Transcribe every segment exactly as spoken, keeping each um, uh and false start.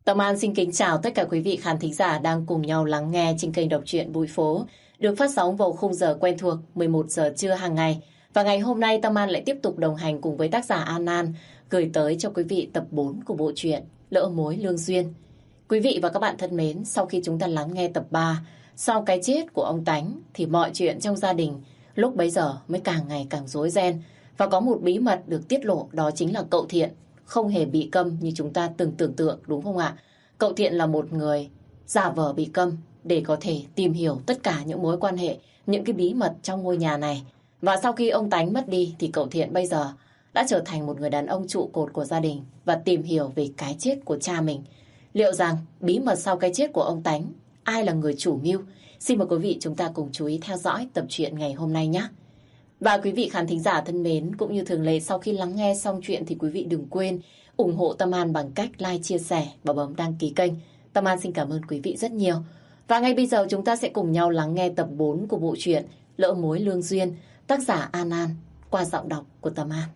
Tâm An xin kính chào tất cả quý vị khán thính giả đang cùng nhau lắng nghe trên kênh đọc truyện Bụi Phố, được phát sóng vào khung giờ quen thuộc mười một giờ trưa hàng ngày. Và ngày hôm nay Tâm An lại tiếp tục đồng hành cùng với tác giả An An gửi tới cho quý vị tập bốn của bộ truyện Lỡ Mối Lương Duyên. Quý vị và các bạn thân mến, sau khi chúng ta lắng nghe tập ba, sau cái chết của ông Tánh thì mọi chuyện trong gia đình lúc bấy giờ mới càng ngày càng rối ren. Và có một bí mật được tiết lộ, đó chính là cậu Thiện không hề bị câm như chúng ta từng tưởng tượng, đúng không ạ? Cậu Thiện là một người giả vờ bị câm để có thể tìm hiểu tất cả những mối quan hệ, những cái bí mật trong ngôi nhà này. Và sau khi ông Tánh mất đi thì cậu Thiện bây giờ đã trở thành một người đàn ông trụ cột của gia đình và tìm hiểu về cái chết của cha mình. Liệu rằng bí mật sau cái chết của ông Tánh, ai là người chủ mưu? Xin mời quý vị chúng ta cùng chú ý theo dõi tập truyện ngày hôm nay nhé. Và quý vị khán thính giả thân mến, cũng như thường lệ, sau khi lắng nghe xong chuyện thì quý vị đừng quên ủng hộ Tâm An bằng cách like, chia sẻ và bấm đăng ký kênh. Tâm An xin cảm ơn quý vị rất nhiều. Và ngay bây giờ chúng ta sẽ cùng nhau lắng nghe tập bốn của bộ truyện Lỡ Mối Lương Duyên, tác giả An An, qua giọng đọc của Tâm An.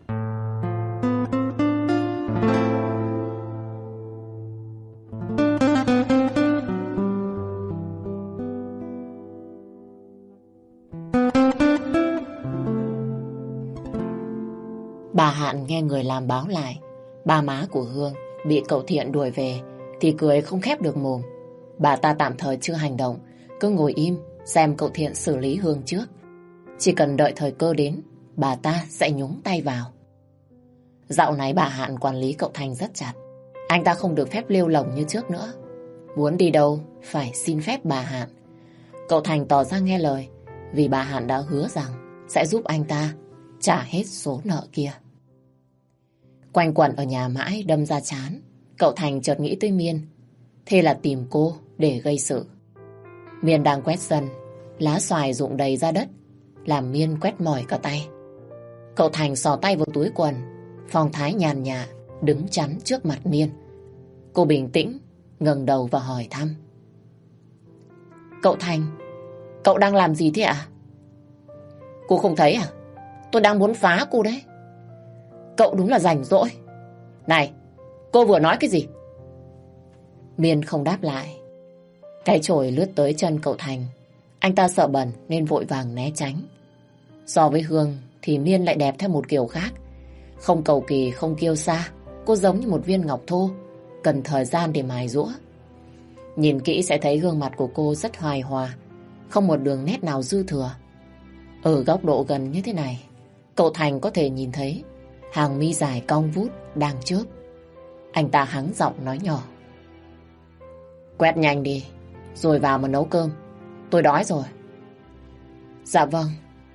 Bà Hạn nghe người làm báo lại ba má của Hương bị cậu Thiện đuổi về thì cười không khép được mồm. Bà ta tạm thời chưa hành động, cứ ngồi im xem cậu Thiện xử lý Hương trước. Chỉ cần đợi thời cơ đến, bà ta sẽ nhúng tay vào. Dạo này bà Hạn quản lý cậu Thành rất chặt. Anh ta không được phép lêu lổng như trước nữa. Muốn đi đâu phải xin phép bà Hạn. Cậu Thành tỏ ra nghe lời vì bà Hạn đã hứa rằng sẽ giúp anh ta trả hết số nợ kia. Quanh quẩn ở nhà mãi đâm ra chán, cậu Thành chợt nghĩ tới Miên. Thế là tìm cô để gây sự. Miên đang quét sân, lá xoài rụng đầy ra đất, làm Miên quét mỏi cả tay. Cậu Thành xò tay vào túi quần, phong thái nhàn nhã đứng chắn trước mặt Miên. Cô bình tĩnh ngẩng đầu và hỏi thăm: Cậu Thành, cậu đang làm gì thế ạ? Cô không thấy à? Tôi đang muốn phá cô đấy. Cậu đúng là rảnh rỗi. Này, cô vừa nói cái gì? Miên không đáp lại. Cái chổi lướt tới chân cậu Thành. Anh ta sợ bẩn nên vội vàng né tránh. So với Hương thì Miên lại đẹp theo một kiểu khác. Không cầu kỳ, không kiêu sa. Cô giống như một viên ngọc thô, cần thời gian để mài giũa. Nhìn kỹ sẽ thấy gương mặt của cô rất hài hòa, không một đường nét nào dư thừa. Ở góc độ gần như thế này, cậu Thành có thể nhìn thấy hàng mi dài cong vút đang chớp. Anh ta hắng giọng nói nhỏ: Quét nhanh đi, rồi vào mà nấu cơm. Tôi đói rồi. Dạ vâng.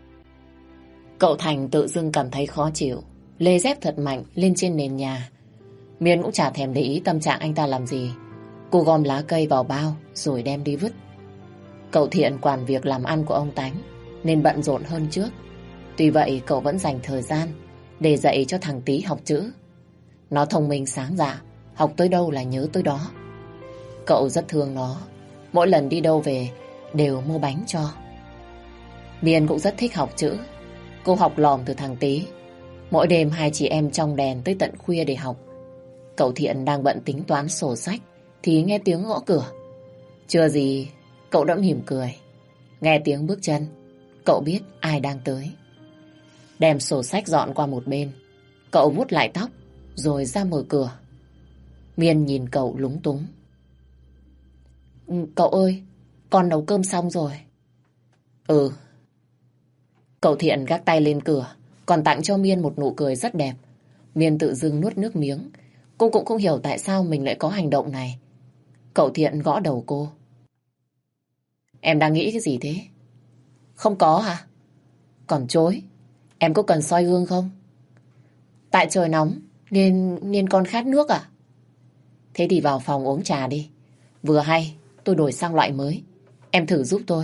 Cậu Thành tự dưng cảm thấy khó chịu, lê dép thật mạnh lên trên nền nhà. Miên cũng chả thèm để ý tâm trạng anh ta làm gì. Cô gom lá cây vào bao rồi đem đi vứt. Cậu Thiện quản việc làm ăn của ông Tánh nên bận rộn hơn trước. Tuy vậy cậu vẫn dành thời gian để dạy cho thằng Tí học chữ. Nó thông minh sáng dạ, học tới đâu là nhớ tới đó. Cậu rất thương nó, mỗi lần đi đâu về đều mua bánh cho. Miên cũng rất thích học chữ. Cô học lòm từ thằng Tí. Mỗi đêm hai chị em trong đèn tới tận khuya để học. Cậu Thiện đang bận tính toán sổ sách thì nghe tiếng gõ cửa. Chưa gì cậu đã mỉm cười. Nghe tiếng bước chân, cậu biết ai đang tới. Đem sổ sách dọn qua một bên, cậu vuốt lại tóc rồi ra mở cửa. Miên nhìn cậu lúng túng. Cậu ơi, con nấu cơm xong rồi. Ừ. Cậu Thiện gác tay lên cửa, còn tặng cho Miên một nụ cười rất đẹp. Miên tự dưng nuốt nước miếng. Cô cũng không hiểu tại sao mình lại có hành động này. Cậu Thiện gõ đầu cô. Em đang nghĩ cái gì thế? Không có hả? Còn chối. Em có cần soi gương không? Tại trời nóng nên nên con khát nước à? Thế thì vào phòng uống trà đi. Vừa hay tôi đổi sang loại mới. Em thử giúp tôi.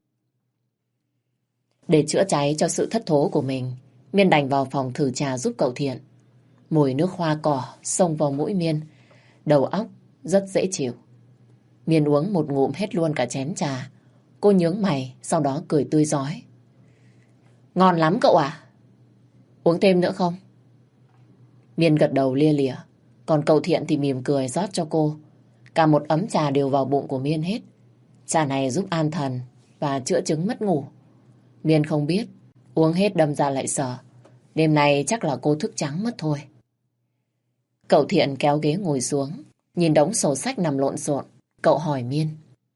Để chữa cháy cho sự thất thố của mình, Miên đành vào phòng thử trà giúp cậu Thiện. Mùi nước hoa cỏ xông vào mũi Miên, đầu óc rất dễ chịu. Miên uống một ngụm hết luôn cả chén trà. Cô nhướng mày, sau đó cười tươi rói. Ngon lắm cậu à? Uống thêm nữa không? Miên gật đầu lia lịa, còn cậu Thiện thì mỉm cười rót cho cô. Cả một ấm trà đều vào bụng của Miên hết. Trà này giúp an thần và chữa chứng mất ngủ. Miên không biết, uống hết đâm ra lại sợ. Đêm nay chắc là cô thức trắng mất thôi. Cậu Thiện kéo ghế ngồi xuống, nhìn đống sổ sách nằm lộn xộn. Cậu hỏi Miên.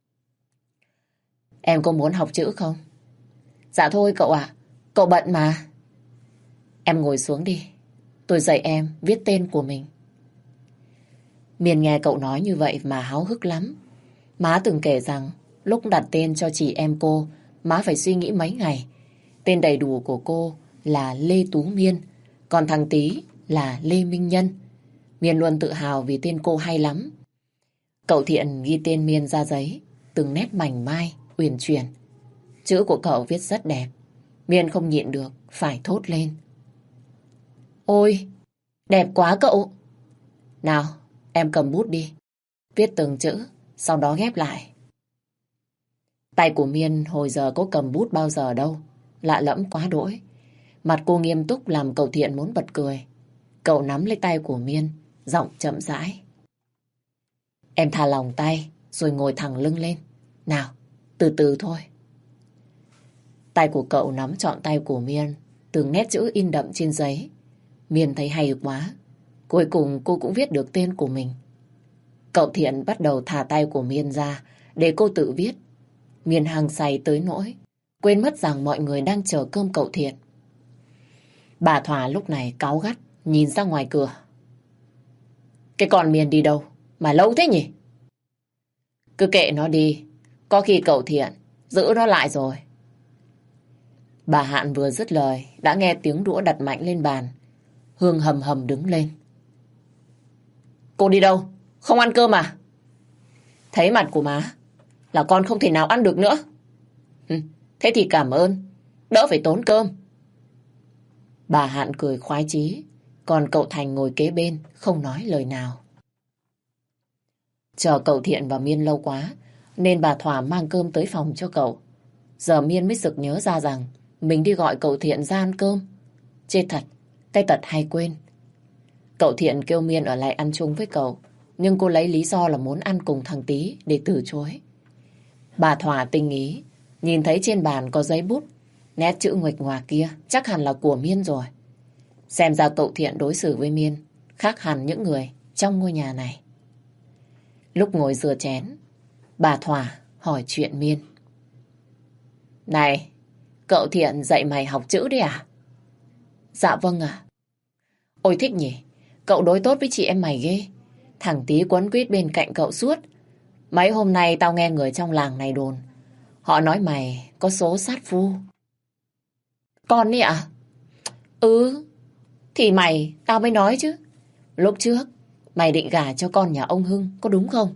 Em có muốn học chữ không? Dạ thôi cậu ạ, cậu bận mà. Em ngồi xuống đi, tôi dạy em viết tên của mình. Miên nghe cậu nói như vậy mà háo hức lắm. Má từng kể rằng lúc đặt tên cho chị em cô, má phải suy nghĩ mấy ngày. Tên đầy đủ của cô là Lê Tú Miên, còn thằng Tý là Lê Minh Nhân. Miên luôn tự hào vì tên cô hay lắm. Cậu Thiện ghi tên Miên ra giấy, từng nét mảnh mai, uyển chuyển. Chữ của cậu viết rất đẹp. Miên không nhịn được, phải thốt lên. Ôi, đẹp quá cậu. Nào, em cầm bút đi. Viết từng chữ, sau đó ghép lại. Tay của Miên hồi giờ có cầm bút bao giờ đâu. Lạ lẫm quá đỗi. Mặt cô nghiêm túc làm cậu Thiện muốn bật cười. Cậu nắm lấy tay của Miên, giọng chậm rãi. Em thả lỏng tay, rồi ngồi thẳng lưng lên. Nào, từ từ thôi. Tay của cậu nắm trọn tay của Miên, từng nét chữ in đậm trên giấy. Miên thấy hay quá. Cuối cùng cô cũng viết được tên của mình. Cậu Thiện bắt đầu thả tay của Miên ra để cô tự viết. Miên hăng say tới nỗi quên mất rằng mọi người đang chờ cơm cậu Thiện. Bà Thỏa lúc này cáu gắt nhìn ra ngoài cửa. Cái con Miên đi đâu mà lâu thế nhỉ? Cứ kệ nó đi, có khi cậu Thiện giữ nó lại rồi. Bà Hạn vừa dứt lời đã nghe tiếng đũa đặt mạnh lên bàn. Hương hầm hầm đứng lên. Cô đi đâu? Không ăn cơm à? Thấy mặt của má là con không thể nào ăn được nữa. Thế thì cảm ơn, đỡ phải tốn cơm. Bà Hạn cười khoái chí, còn cậu Thành ngồi kế bên không nói lời nào. Chờ cậu Thiện và Miên lâu quá nên bà Thỏa mang cơm tới phòng cho cậu. Giờ Miên mới sực nhớ ra rằng mình đi gọi cậu Thiện ra ăn cơm. Chết thật, cái tật hay quên. Cậu Thiện kêu Miên ở lại ăn chung với cậu, nhưng cô lấy lý do là muốn ăn cùng thằng Tý để từ chối. Bà Thỏa tinh ý, nhìn thấy trên bàn có giấy bút, nét chữ nguệch ngoạc kia chắc hẳn là của Miên rồi. Xem ra cậu Thiện đối xử với Miên khác hẳn những người trong ngôi nhà này. Lúc ngồi rửa chén, bà Thỏa hỏi chuyện Miên. Này, cậu Thiện dạy mày học chữ đấy à? Dạ vâng ạ. Ôi thích nhỉ, cậu đối tốt với chị em mày ghê. Thằng Tý quấn quýt bên cạnh cậu suốt. Mấy hôm nay tao nghe người trong làng này đồn. Họ nói mày có số sát phu. Con ấy ạ? Ừ, thì mày, tao mới nói chứ. Lúc trước, mày định gả cho con nhà ông Hưng, có đúng không?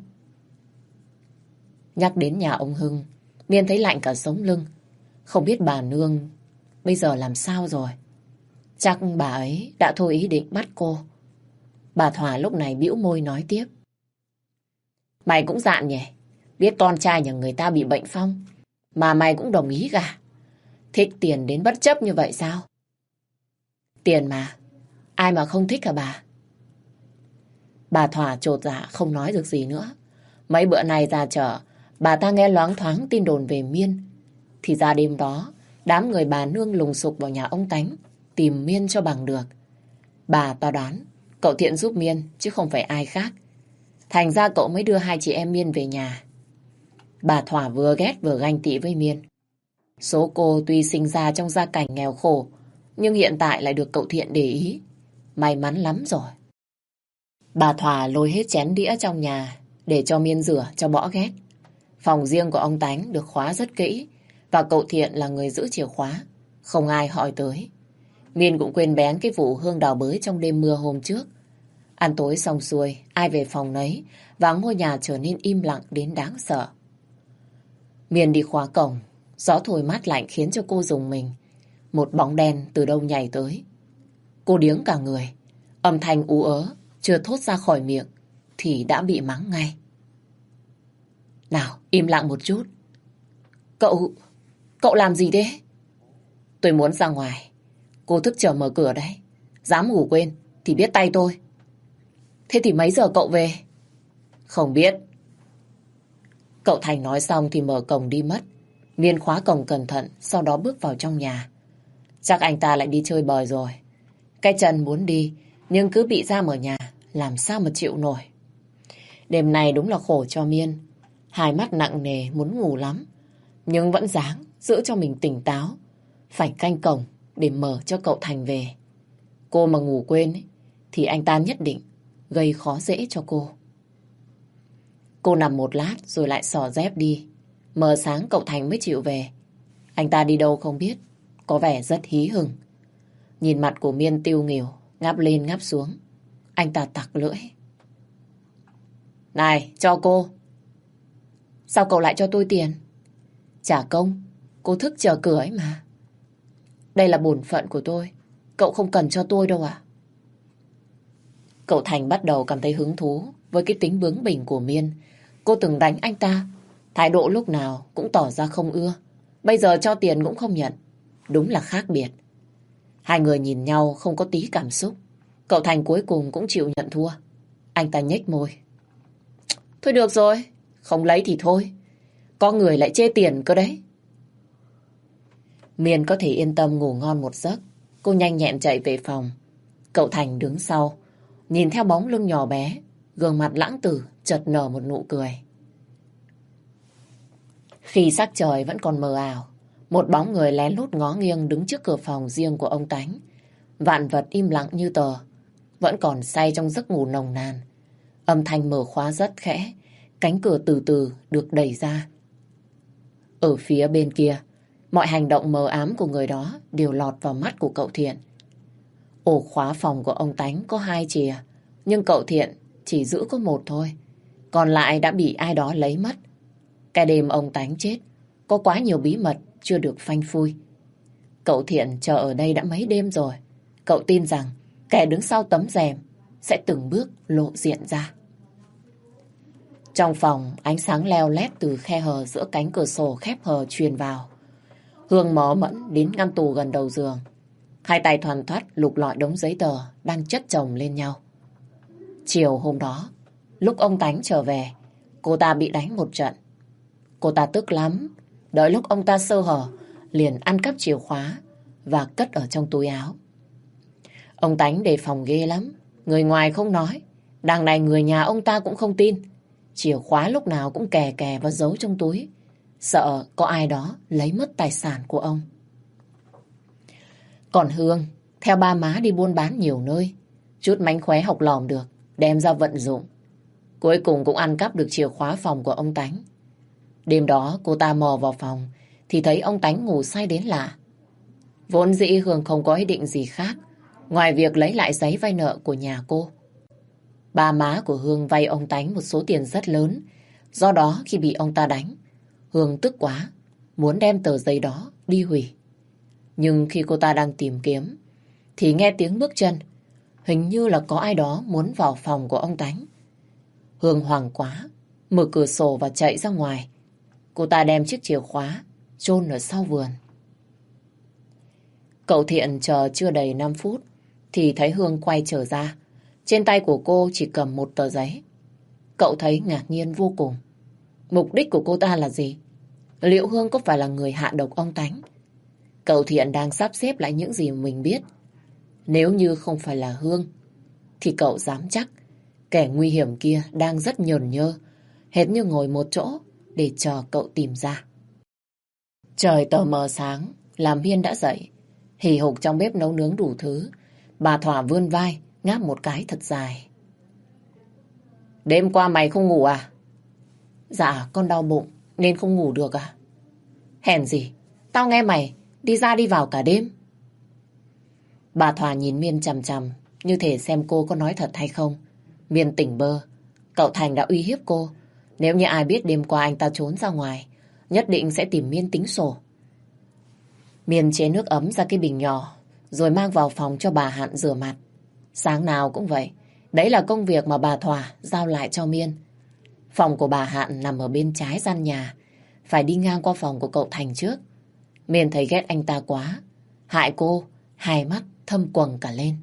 Nhắc đến nhà ông Hưng, Miên thấy lạnh cả sống lưng. Không biết bà nương bây giờ làm sao rồi. Chắc bà ấy đã thôi ý định bắt cô. Bà Thỏa lúc này bĩu môi nói tiếp. Mày cũng dạn nhỉ, biết con trai nhà người ta bị bệnh phong mà mày cũng đồng ý gả. Thích tiền đến bất chấp như vậy sao? Tiền mà, ai mà không thích hả bà? Bà Thỏa chột dạ không nói được gì nữa. Mấy bữa nay ra chợ, bà ta nghe loáng thoáng tin đồn về Miên. Thì ra đêm đó, đám người bà nương lùng sục vào nhà ông Tánh, tìm Miên cho bằng được. Bà ta đoán, cậu Thiện giúp Miên, chứ không phải ai khác. Thành ra cậu mới đưa hai chị em Miên về nhà. Bà Thỏa vừa ghét vừa ganh tị với Miên. Số cô tuy sinh ra trong gia cảnh nghèo khổ, nhưng hiện tại lại được cậu Thiện để ý. May mắn lắm rồi. Bà Thỏa lôi hết chén đĩa trong nhà để cho Miên rửa cho bỏ ghét. Phòng riêng của ông Tánh được khóa rất kỹ và cậu Thiện là người giữ chìa khóa. Không ai hỏi tới. Miên cũng quên bén cái vụ Hương đào bới trong đêm mưa hôm trước. Ăn tối xong xuôi, ai về phòng nấy và ngôi nhà trở nên im lặng đến đáng sợ. Miên đi khóa cổng, gió thổi mát lạnh khiến cho cô rùng mình. Một bóng đen từ đâu nhảy tới. Cô điếng cả người, âm thanh ú ớ chưa thốt ra khỏi miệng thì đã bị mắng ngay. Nào, im lặng một chút. Cậu, cậu làm gì thế? Tôi muốn ra ngoài. Cô thức chờ mở cửa đấy. Dám ngủ quên thì biết tay tôi. Thế thì mấy giờ cậu về? Không biết, Cậu Thành nói xong thì mở cổng đi mất. Miên khóa cổng cẩn thận, sau đó bước vào trong nhà. Chắc anh ta lại đi chơi bời rồi. Cái chân muốn đi, nhưng cứ bị giam ở nhà, làm sao mà chịu nổi. Đêm này đúng là khổ cho Miên. Hai mắt nặng nề muốn ngủ lắm, nhưng vẫn ráng giữ cho mình tỉnh táo. Phải canh cổng để mở cho cậu Thành về. Cô mà ngủ quên ấy, thì anh ta nhất định gây khó dễ cho cô. Cô nằm một lát rồi lại xỏ dép đi. Mờ sáng cậu Thành mới chịu về. Anh ta đi đâu không biết, có vẻ rất hí hửng. Nhìn mặt của Miên tiêu nghỉu, ngáp lên ngáp xuống. Anh ta tặc lưỡi. Này, cho cô. Sao cậu lại cho tôi tiền? Trả công, cô thức chờ cửa ấy mà. Đây là bổn phận của tôi, cậu không cần cho tôi đâu à? Cậu Thành bắt đầu cảm thấy hứng thú với cái tính bướng bỉnh của Miên. Cô từng đánh anh ta, thái độ lúc nào cũng tỏ ra không ưa. Bây giờ cho tiền cũng không nhận. Đúng là khác biệt. Hai người nhìn nhau không có tí cảm xúc. Cậu Thành cuối cùng cũng chịu nhận thua. Anh ta nhếch môi. Thôi được rồi, không lấy thì thôi. Có người lại chê tiền cơ đấy. Miên có thể yên tâm ngủ ngon một giấc. Cô nhanh nhẹn chạy về phòng. Cậu Thành đứng sau, nhìn theo bóng lưng nhỏ bé, gương mặt lãng tử chợt nở một nụ cười. Khi sắc trời vẫn còn mờ ảo, một bóng người lén lút ngó nghiêng đứng trước cửa phòng riêng của ông Tánh. Vạn vật im lặng như tờ, vẫn còn say trong giấc ngủ nồng nàn. Âm thanh mở khóa rất khẽ, cánh cửa từ từ được đẩy ra. Ở phía bên kia, mọi hành động mờ ám của người đó đều lọt vào mắt của cậu Thiện. Ổ khóa phòng của ông Tánh có hai chìa, nhưng cậu Thiện chỉ giữ có một thôi. Còn lại đã bị ai đó lấy mất. Cái đêm ông Tánh chết, có quá nhiều bí mật chưa được phanh phui. Cậu Thiện chờ ở đây đã mấy đêm rồi. Cậu tin rằng kẻ đứng sau tấm rèm sẽ từng bước lộ diện ra. Trong phòng, ánh sáng leo lét từ khe hở giữa cánh cửa sổ khép hờ truyền vào. Hương mò mẫn đến ngăn tủ gần đầu giường. Hai tay thoăn thoắt lục lọi đống giấy tờ đang chất chồng lên nhau. Chiều hôm đó, lúc ông Tánh trở về, cô ta bị đánh một trận. Cô ta tức lắm, đợi lúc ông ta sơ hở, liền ăn cắp chìa khóa và cất ở trong túi áo. Ông Tánh đề phòng ghê lắm, người ngoài không nói, đằng này người nhà ông ta cũng không tin. Chìa khóa lúc nào cũng kè kè và giấu trong túi, sợ có ai đó lấy mất tài sản của ông. Còn Hương, theo ba má đi buôn bán nhiều nơi, chút mánh khóe học lòm được, đem ra vận dụng. Cuối cùng cũng ăn cắp được chìa khóa phòng của ông Tánh. Đêm đó cô ta mò vào phòng, thì thấy ông Tánh ngủ say đến lạ. Vốn dĩ Hương không có ý định gì khác, ngoài việc lấy lại giấy vay nợ của nhà cô. Ba má của Hương vay ông Tánh một số tiền rất lớn, do đó khi bị ông ta đánh, Hương tức quá, muốn đem tờ giấy đó đi hủy. Nhưng khi cô ta đang tìm kiếm, thì nghe tiếng bước chân, hình như là có ai đó muốn vào phòng của ông Tánh. Hương hoảng quá, mở cửa sổ và chạy ra ngoài. Cô ta đem chiếc chìa khóa chôn ở sau vườn. Cậu Thiện chờ chưa đầy năm phút thì thấy Hương quay trở ra. Trên tay của cô chỉ cầm một tờ giấy. Cậu thấy ngạc nhiên vô cùng. Mục đích của cô ta là gì? Liệu Hương có phải là người hạ độc ông Tánh? Cậu Thiện đang sắp xếp lại những gì mình biết. Nếu như không phải là Hương, thì cậu dám chắc kẻ nguy hiểm kia đang rất nhởn nhơ, hệt như ngồi một chỗ để chờ cậu tìm ra. Trời tờ mờ sáng, làm Miên đã dậy, hì hục trong bếp nấu nướng đủ thứ. Bà Thỏa vươn vai, ngáp một cái thật dài. Đêm qua mày không ngủ à? Dạ, con đau bụng nên không ngủ được à? Hèn gì, tao nghe mày đi ra đi vào cả đêm. Bà Thỏa nhìn Miên chằm chằm, như thể xem cô có nói thật hay không. Miên tỉnh bơ. Cậu Thành đã uy hiếp cô. Nếu như ai biết đêm qua anh ta trốn ra ngoài, nhất định sẽ tìm Miên tính sổ. Miên chế nước ấm ra cái bình nhỏ, rồi mang vào phòng cho bà Hạn rửa mặt. Sáng nào cũng vậy. Đấy là công việc mà bà Thỏa giao lại cho Miên. Phòng của bà Hạn nằm ở bên trái gian nhà, phải đi ngang qua phòng của cậu Thành trước. Miên thấy ghét anh ta quá, hại cô, hai mắt thâm quầng cả lên.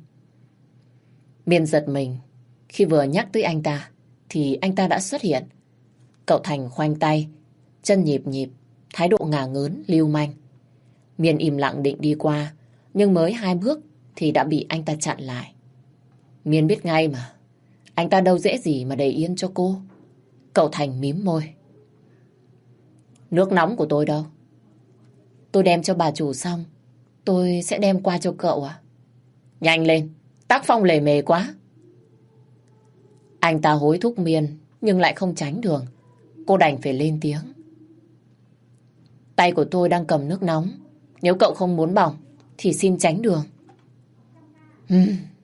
Miên giật mình, khi vừa nhắc tới anh ta, thì anh ta đã xuất hiện. Cậu Thành khoanh tay, chân nhịp nhịp, thái độ ngả ngớn, lưu manh. Miên im lặng định đi qua, nhưng mới hai bước thì đã bị anh ta chặn lại. Miên biết ngay mà, anh ta đâu dễ gì mà để yên cho cô. Cậu Thành mím môi. Nước nóng của tôi đâu? Tôi đem cho bà chủ xong, tôi sẽ đem qua cho cậu à? Nhanh lên, tác phong lề mề quá. Anh ta hối thúc Miên, nhưng lại không tránh đường. Cô đành phải lên tiếng. Tay của tôi đang cầm nước nóng. Nếu cậu không muốn bỏng, thì xin tránh đường. Hmm.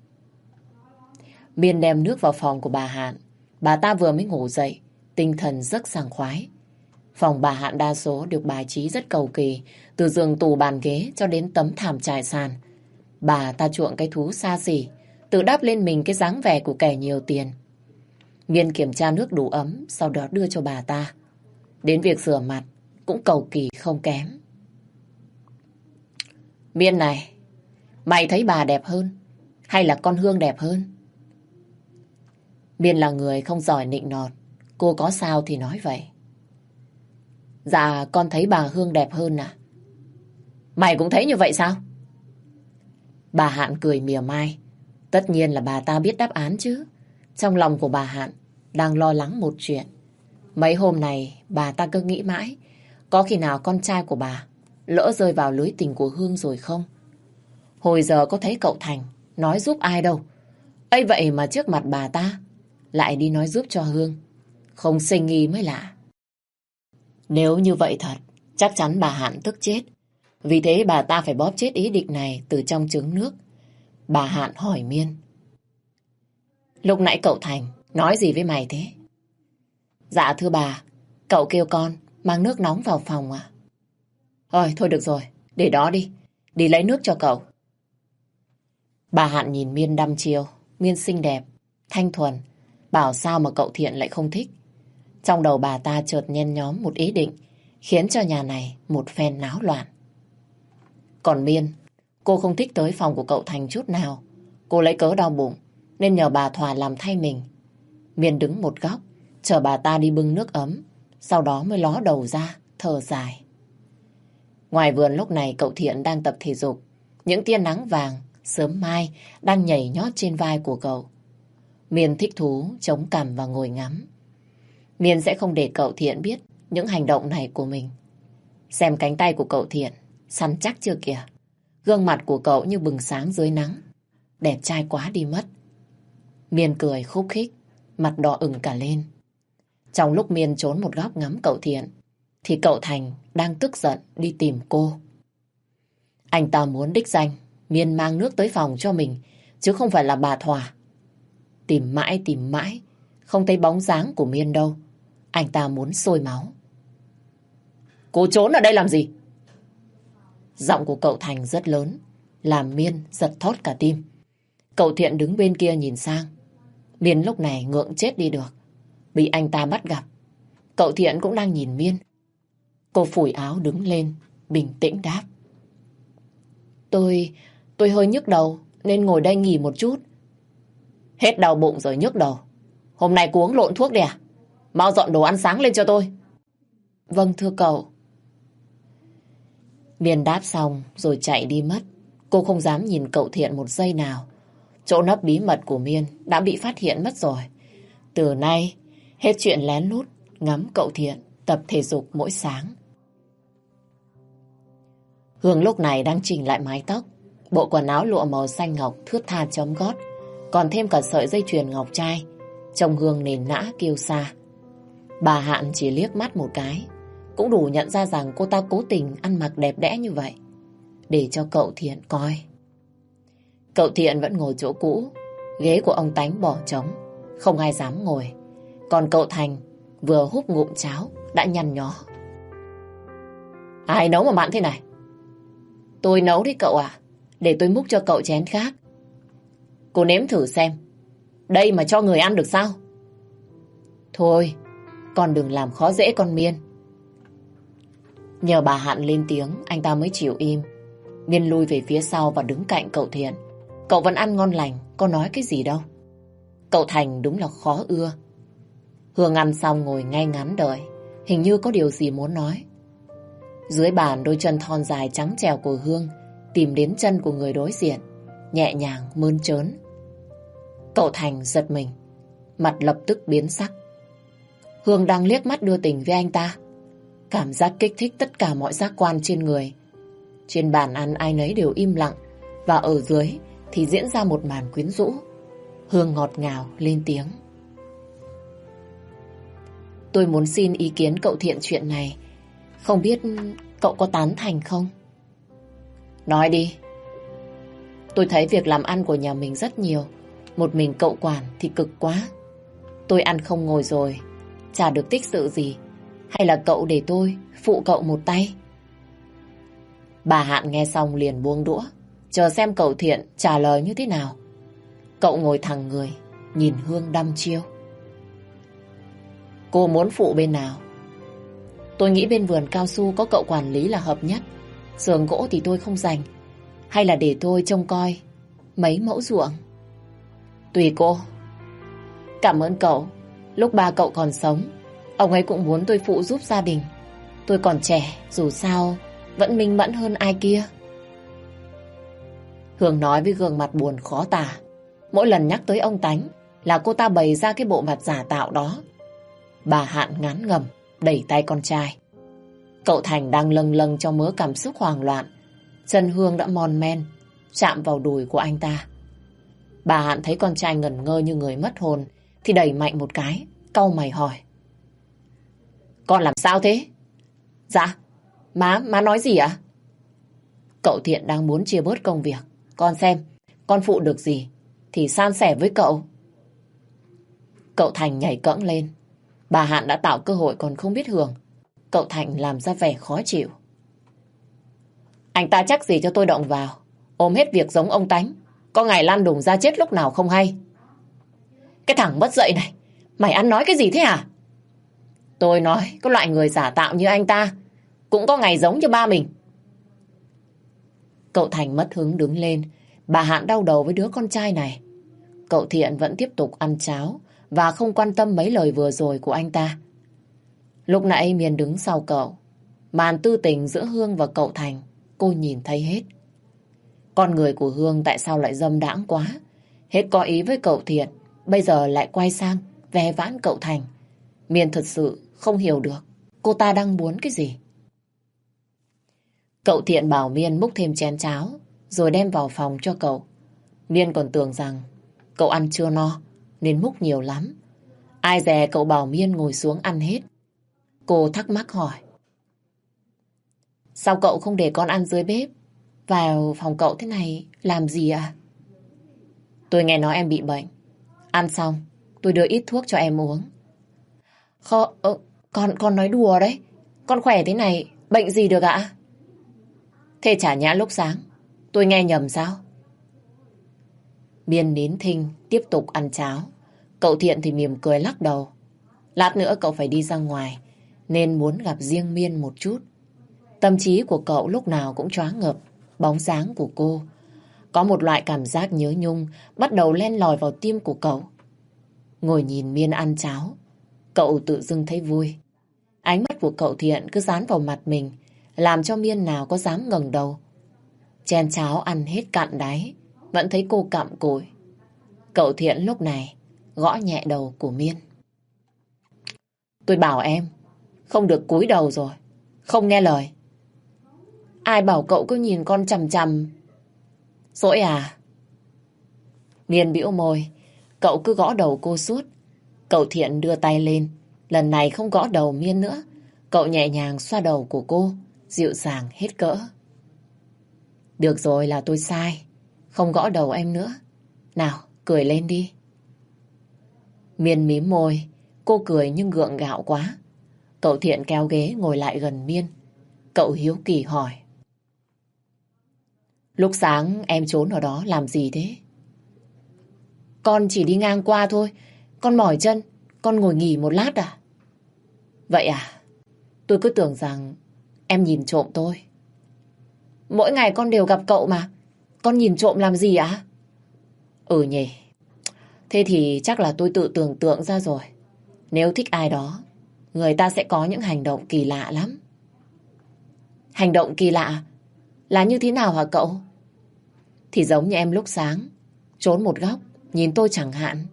Miên đem nước vào phòng của bà Hạn. Bà ta vừa mới ngủ dậy, tinh thần rất sảng khoái. Phòng bà Hạn đa số được bài trí rất cầu kỳ, từ giường tủ bàn ghế cho đến tấm thảm trải sàn. Bà ta chuộng cái thú xa xỉ, tự đắp lên mình cái dáng vẻ của kẻ nhiều tiền. Miên kiểm tra nước đủ ấm, sau đó đưa cho bà ta. Đến việc rửa mặt cũng cầu kỳ không kém. Miên này, mày thấy bà đẹp hơn hay là con Hương đẹp hơn? Miên là người không giỏi nịnh nọt, cô có sao thì nói vậy. Dạ, con thấy bà Hương đẹp hơn à? Mày cũng thấy như vậy sao? Bà Hạn cười mỉa mai. Tất nhiên là bà ta biết đáp án chứ. Trong lòng của bà Hạn đang lo lắng một chuyện. Mấy hôm này bà ta cứ nghĩ mãi, có khi nào con trai của bà lỡ rơi vào lưới tình của Hương rồi không? Hồi giờ có thấy cậu Thành nói giúp ai đâu. Ấy vậy mà trước mặt bà ta lại đi nói giúp cho Hương. Không sinh nghi mới lạ. Nếu như vậy thật, chắc chắn bà Hạn tức chết. Vì thế bà ta phải bóp chết ý định này từ trong trứng nước. Bà Hạn hỏi Miên. Lúc nãy cậu Thành nói gì với mày thế? Dạ thưa bà, cậu kêu con mang nước nóng vào phòng à? Thôi, thôi được rồi, để đó đi. Đi lấy nước cho cậu. Bà Hạn nhìn Miên đăm chiêu. Miên xinh đẹp, thanh thuần. Bảo sao mà cậu Thiện lại không thích. Trong đầu bà ta chợt nhen nhóm một ý định, khiến cho nhà này một phen náo loạn. Còn Miên, cô không thích tới phòng của cậu Thành chút nào. Cô lấy cớ đau bụng, nên nhờ bà Thỏa làm thay mình. Miên đứng một góc, chờ bà ta đi bưng nước ấm, sau đó mới ló đầu ra, thở dài. Ngoài vườn lúc này cậu Thiện đang tập thể dục. Những tia nắng vàng, sớm mai, đang nhảy nhót trên vai của cậu. Miên thích thú, chống cằm và ngồi ngắm. Miên sẽ không để cậu Thiện biết những hành động này của mình. Xem cánh tay của cậu Thiện, săn chắc chưa kìa. Gương mặt của cậu như bừng sáng dưới nắng. Đẹp trai quá đi mất. Miên cười khúc khích, mặt đỏ ửng cả lên. Trong lúc Miên trốn một góc ngắm cậu Thiện, thì cậu Thành đang tức giận đi tìm cô. Anh ta muốn đích danh Miên mang nước tới phòng cho mình, chứ không phải là bà Thỏa. Tìm mãi tìm mãi, không thấy bóng dáng của Miên đâu. Anh ta muốn sôi máu. Cô trốn ở đây làm gì? Giọng của cậu Thành rất lớn, làm Miên giật thót cả tim. Cậu Thiện đứng bên kia nhìn sang. Miên lúc này ngượng chết đi được. Bị anh ta bắt gặp. Cậu Thiện cũng đang nhìn Miên. Cô phủi áo đứng lên, bình tĩnh đáp. Tôi, tôi hơi nhức đầu, nên ngồi đây nghỉ một chút. Hết đau bụng rồi nhức đầu. Hôm nay cô uống lộn thuốc đi à? Mau dọn đồ ăn sáng lên cho tôi. Vâng thưa cậu. Miên đáp xong rồi chạy đi mất. Cô không dám nhìn cậu Thiện một giây nào. Chỗ nấp bí mật của Miên đã bị phát hiện mất rồi. Từ nay, hết chuyện lén lút ngắm cậu Thiện tập thể dục mỗi sáng. Hương lúc này đang chỉnh lại mái tóc. Bộ quần áo lụa màu xanh ngọc thướt tha chấm gót, còn thêm cả sợi dây chuyền ngọc trai. Trông Hương nền nã kiêu sa. Bà Hạn chỉ liếc mắt một cái cũng đủ nhận ra rằng cô ta cố tình ăn mặc đẹp đẽ như vậy để cho cậu Thiện coi. Cậu Thiện vẫn ngồi chỗ cũ. Ghế của ông Tánh bỏ trống, không ai dám ngồi. Còn cậu Thành vừa húp ngụm cháo đã nhăn nhó. Ai nấu mà mặn thế này? Tôi nấu đấy cậu à. Để tôi múc cho cậu chén khác. Cô nếm thử xem. Đây mà cho người ăn được sao? Thôi, con đừng làm khó dễ con Miên. Nhờ bà Hạn lên tiếng, anh ta mới chịu im. Miên lui về phía sau và đứng cạnh cậu Thiện. Cậu vẫn ăn ngon lành, có nói cái gì đâu. Cậu Thành đúng là khó ưa. Hương ăn xong ngồi ngay ngắn đợi, hình như có điều gì muốn nói. Dưới bàn đôi chân thon dài trắng trẻo của Hương tìm đến chân của người đối diện, nhẹ nhàng mơn trớn. Cậu Thành giật mình, mặt lập tức biến sắc. Hương đang liếc mắt đưa tình với anh ta. Cảm giác kích thích tất cả mọi giác quan trên người. Trên bàn ăn ai nấy đều im lặng, và ở dưới thì diễn ra một màn quyến rũ. Hương ngọt ngào lên tiếng. Tôi muốn xin ý kiến cậu Thiện chuyện này. Không biết cậu có tán thành không? Nói đi. Tôi thấy việc làm ăn của nhà mình rất nhiều. Một mình cậu quản thì cực quá. Tôi ăn không ngồi rồi, chả được tích sự gì. Hay là cậu để tôi phụ cậu một tay? Bà Hạn nghe xong liền buông đũa, chờ xem cậu Thiện trả lời như thế nào. Cậu ngồi thẳng người, nhìn Hương đăm chiêu. Cô muốn phụ bên nào? Tôi nghĩ bên vườn cao su có cậu quản lý là hợp nhất. Xưởng gỗ thì tôi không rành. Hay là để tôi trông coi mấy mẫu ruộng? Tùy cô. Cảm ơn cậu. Lúc ba cậu còn sống, ông ấy cũng muốn tôi phụ giúp gia đình. Tôi còn trẻ, dù sao vẫn minh mẫn hơn ai kia. Hương nói với gương mặt buồn khó tả. Mỗi lần nhắc tới ông Tánh là cô ta bày ra cái bộ mặt giả tạo đó. Bà Hạn ngán ngẩm đẩy tay con trai. Cậu Thành đang lâng lâng trong mớ cảm xúc hoang loạn. Chân Hương đã mòn men chạm vào đùi của anh ta. Bà Hạn thấy con trai ngẩn ngơ như người mất hồn thì đẩy mạnh một cái, cau mày hỏi. Con làm sao thế? Dạ, má, má nói gì ạ? Cậu Thiện đang muốn chia bớt công việc. Con xem, con phụ được gì thì san sẻ với cậu. Cậu Thành nhảy cẫng lên. Bà Hạn đã tạo cơ hội còn không biết hưởng. Cậu Thành làm ra vẻ khó chịu. Anh ta chắc gì cho tôi động vào. Ôm hết việc giống ông Tánh. Có ngày lăn đùng ra chết lúc nào không hay. Cái thằng mất dạy này, mày ăn nói cái gì thế hả? Tôi nói có loại người giả tạo như anh ta cũng có ngày giống như ba mình. Cậu Thành mất hứng đứng lên. Bà Hạn đau đầu với đứa con trai này. Cậu Thiện vẫn tiếp tục ăn cháo và không quan tâm mấy lời vừa rồi của anh ta. Lúc nãy Miên đứng sau cậu. Màn tư tình giữa Hương và cậu Thành cô nhìn thấy hết. Con người của Hương tại sao lại dâm đãng quá. Hết có ý với cậu Thiện, bây giờ lại quay sang ve vãn cậu Thành. Miên thật sự không hiểu được cô ta đang muốn cái gì. Cậu Thiện bảo Miên múc thêm chén cháo rồi đem vào phòng cho cậu. Miên còn tưởng rằng cậu ăn chưa no nên múc nhiều lắm. Ai dè cậu bảo Miên ngồi xuống ăn hết. Cô thắc mắc hỏi. Sao cậu không để con ăn dưới bếp? Vào phòng cậu thế này làm gì ạ? Tôi nghe nói em bị bệnh. Ăn xong tôi đưa ít thuốc cho em uống. Khó, ờ, con, con nói đùa đấy. Con khỏe thế này bệnh gì được ạ? Thế chả nhã lúc sáng tôi nghe nhầm sao? Miên nín thinh tiếp tục ăn cháo. Cậu Thiện thì mỉm cười lắc đầu. Lát nữa cậu phải đi ra ngoài nên muốn gặp riêng Miên một chút. Tâm trí của cậu lúc nào cũng choáng ngợp bóng dáng của cô. Có một loại cảm giác nhớ nhung bắt đầu len lỏi vào tim của cậu. Ngồi nhìn Miên ăn cháo, cậu tự dưng thấy vui. Ánh mắt của cậu Thiện cứ dán vào mặt mình, làm cho Miên nào có dám ngẩng đầu. Chén cháo ăn hết cạn đáy, vẫn thấy cô cặm cụi. Cậu Thiện lúc này gõ nhẹ đầu của Miên. Tôi bảo em, không được cúi đầu rồi, không nghe lời. Ai bảo cậu cứ nhìn con chằm chằm? Dỗi à? Miên bĩu môi, cậu cứ gõ đầu cô suốt. Cậu Thiện đưa tay lên, lần này không gõ đầu Miên nữa. Cậu nhẹ nhàng xoa đầu của cô, dịu dàng hết cỡ. Được rồi, là tôi sai, không gõ đầu em nữa. Nào, cười lên đi. Miên mím môi, cô cười nhưng gượng gạo quá. Cậu Thiện kéo ghế ngồi lại gần Miên. Cậu hiếu kỳ hỏi. Lúc sáng em trốn ở đó làm gì thế? Con chỉ đi ngang qua thôi. Con mỏi chân, con ngồi nghỉ một lát à? Vậy à? Tôi cứ tưởng rằng em nhìn trộm tôi. Mỗi ngày con đều gặp cậu mà. Con nhìn trộm làm gì ạ? Ừ nhỉ. Thế thì chắc là tôi tự tưởng tượng ra rồi. Nếu thích ai đó, người ta sẽ có những hành động kỳ lạ lắm. Hành động kỳ lạ? Là như thế nào hả cậu? Thì giống như em lúc sáng, trốn một góc, nhìn tôi chẳng hạn.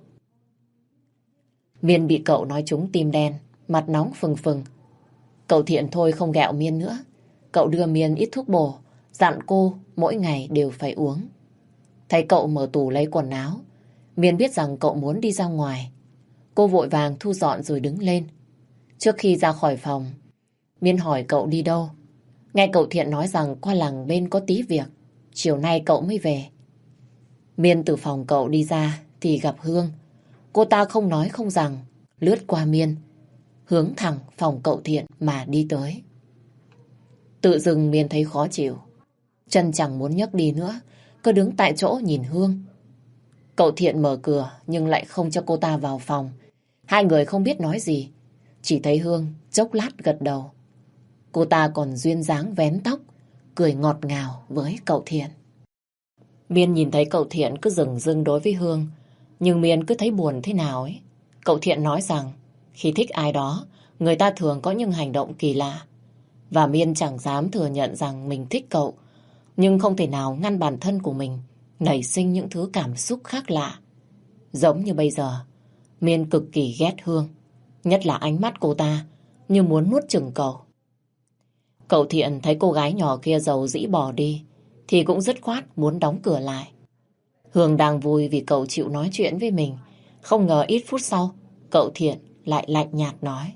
Miên bị cậu nói trúng tim đen, mặt nóng phừng phừng. Cậu Thiện thôi không ghẹo Miên nữa. Cậu đưa Miên ít thuốc bổ, dặn cô mỗi ngày đều phải uống. Thấy cậu mở tủ lấy quần áo, Miên biết rằng cậu muốn đi ra ngoài. Cô vội vàng thu dọn rồi đứng lên. Trước khi ra khỏi phòng, Miên hỏi cậu đi đâu. Nghe cậu Thiện nói rằng qua làng bên có tí việc, chiều nay cậu mới về. Miên từ phòng cậu đi ra thì gặp Hương. Cô ta không nói không rằng, lướt qua Miên, hướng thẳng phòng cậu Thiện mà đi tới. Tự dưng Miên thấy khó chịu, chân chẳng muốn nhấc đi nữa, cứ đứng tại chỗ nhìn Hương. Cậu Thiện mở cửa nhưng lại không cho cô ta vào phòng. Hai người không biết nói gì, chỉ thấy Hương chốc lát gật đầu. Cô ta còn duyên dáng vén tóc, cười ngọt ngào với cậu Thiện. Miên nhìn thấy cậu Thiện cứ dửng dưng đối với Hương, nhưng Miên cứ thấy buồn thế nào ấy. Cậu Thiện nói rằng khi thích ai đó, người ta thường có những hành động kỳ lạ. Và Miên chẳng dám thừa nhận rằng mình thích cậu, nhưng không thể nào ngăn bản thân của mình nảy sinh những thứ cảm xúc khác lạ. Giống như bây giờ, Miên cực kỳ ghét Hương, nhất là ánh mắt cô ta như muốn nuốt chửng cậu. Cậu Thiện thấy cô gái nhỏ kia dầu dĩ bỏ đi thì cũng dứt khoát muốn đóng cửa lại. Hương đang vui vì cậu chịu nói chuyện với mình. Không ngờ ít phút sau, cậu Thiện lại lạnh nhạt nói: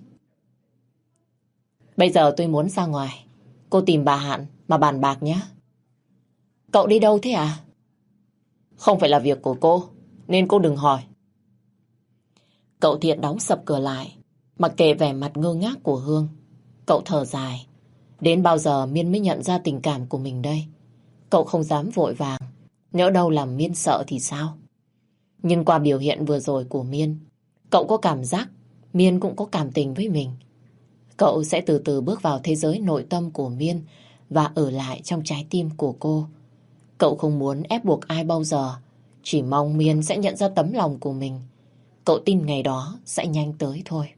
Bây giờ tôi muốn ra ngoài, cô tìm bà Hạn mà bàn bạc nhé. Cậu đi đâu thế à? Không phải là việc của cô, nên cô đừng hỏi. Cậu Thiện đóng sập cửa lại, mặc kệ vẻ mặt ngơ ngác của Hương. Cậu thở dài. Đến bao giờ Miên mới nhận ra tình cảm của mình đây? Cậu không dám vội vàng, nhỡ đâu làm Miên sợ thì sao? Nhưng qua biểu hiện vừa rồi của Miên, cậu có cảm giác Miên cũng có cảm tình với mình. Cậu sẽ từ từ bước vào thế giới nội tâm của Miên và ở lại trong trái tim của cô. Cậu không muốn ép buộc ai bao giờ, chỉ mong Miên sẽ nhận ra tấm lòng của mình. Cậu tin ngày đó sẽ nhanh tới thôi.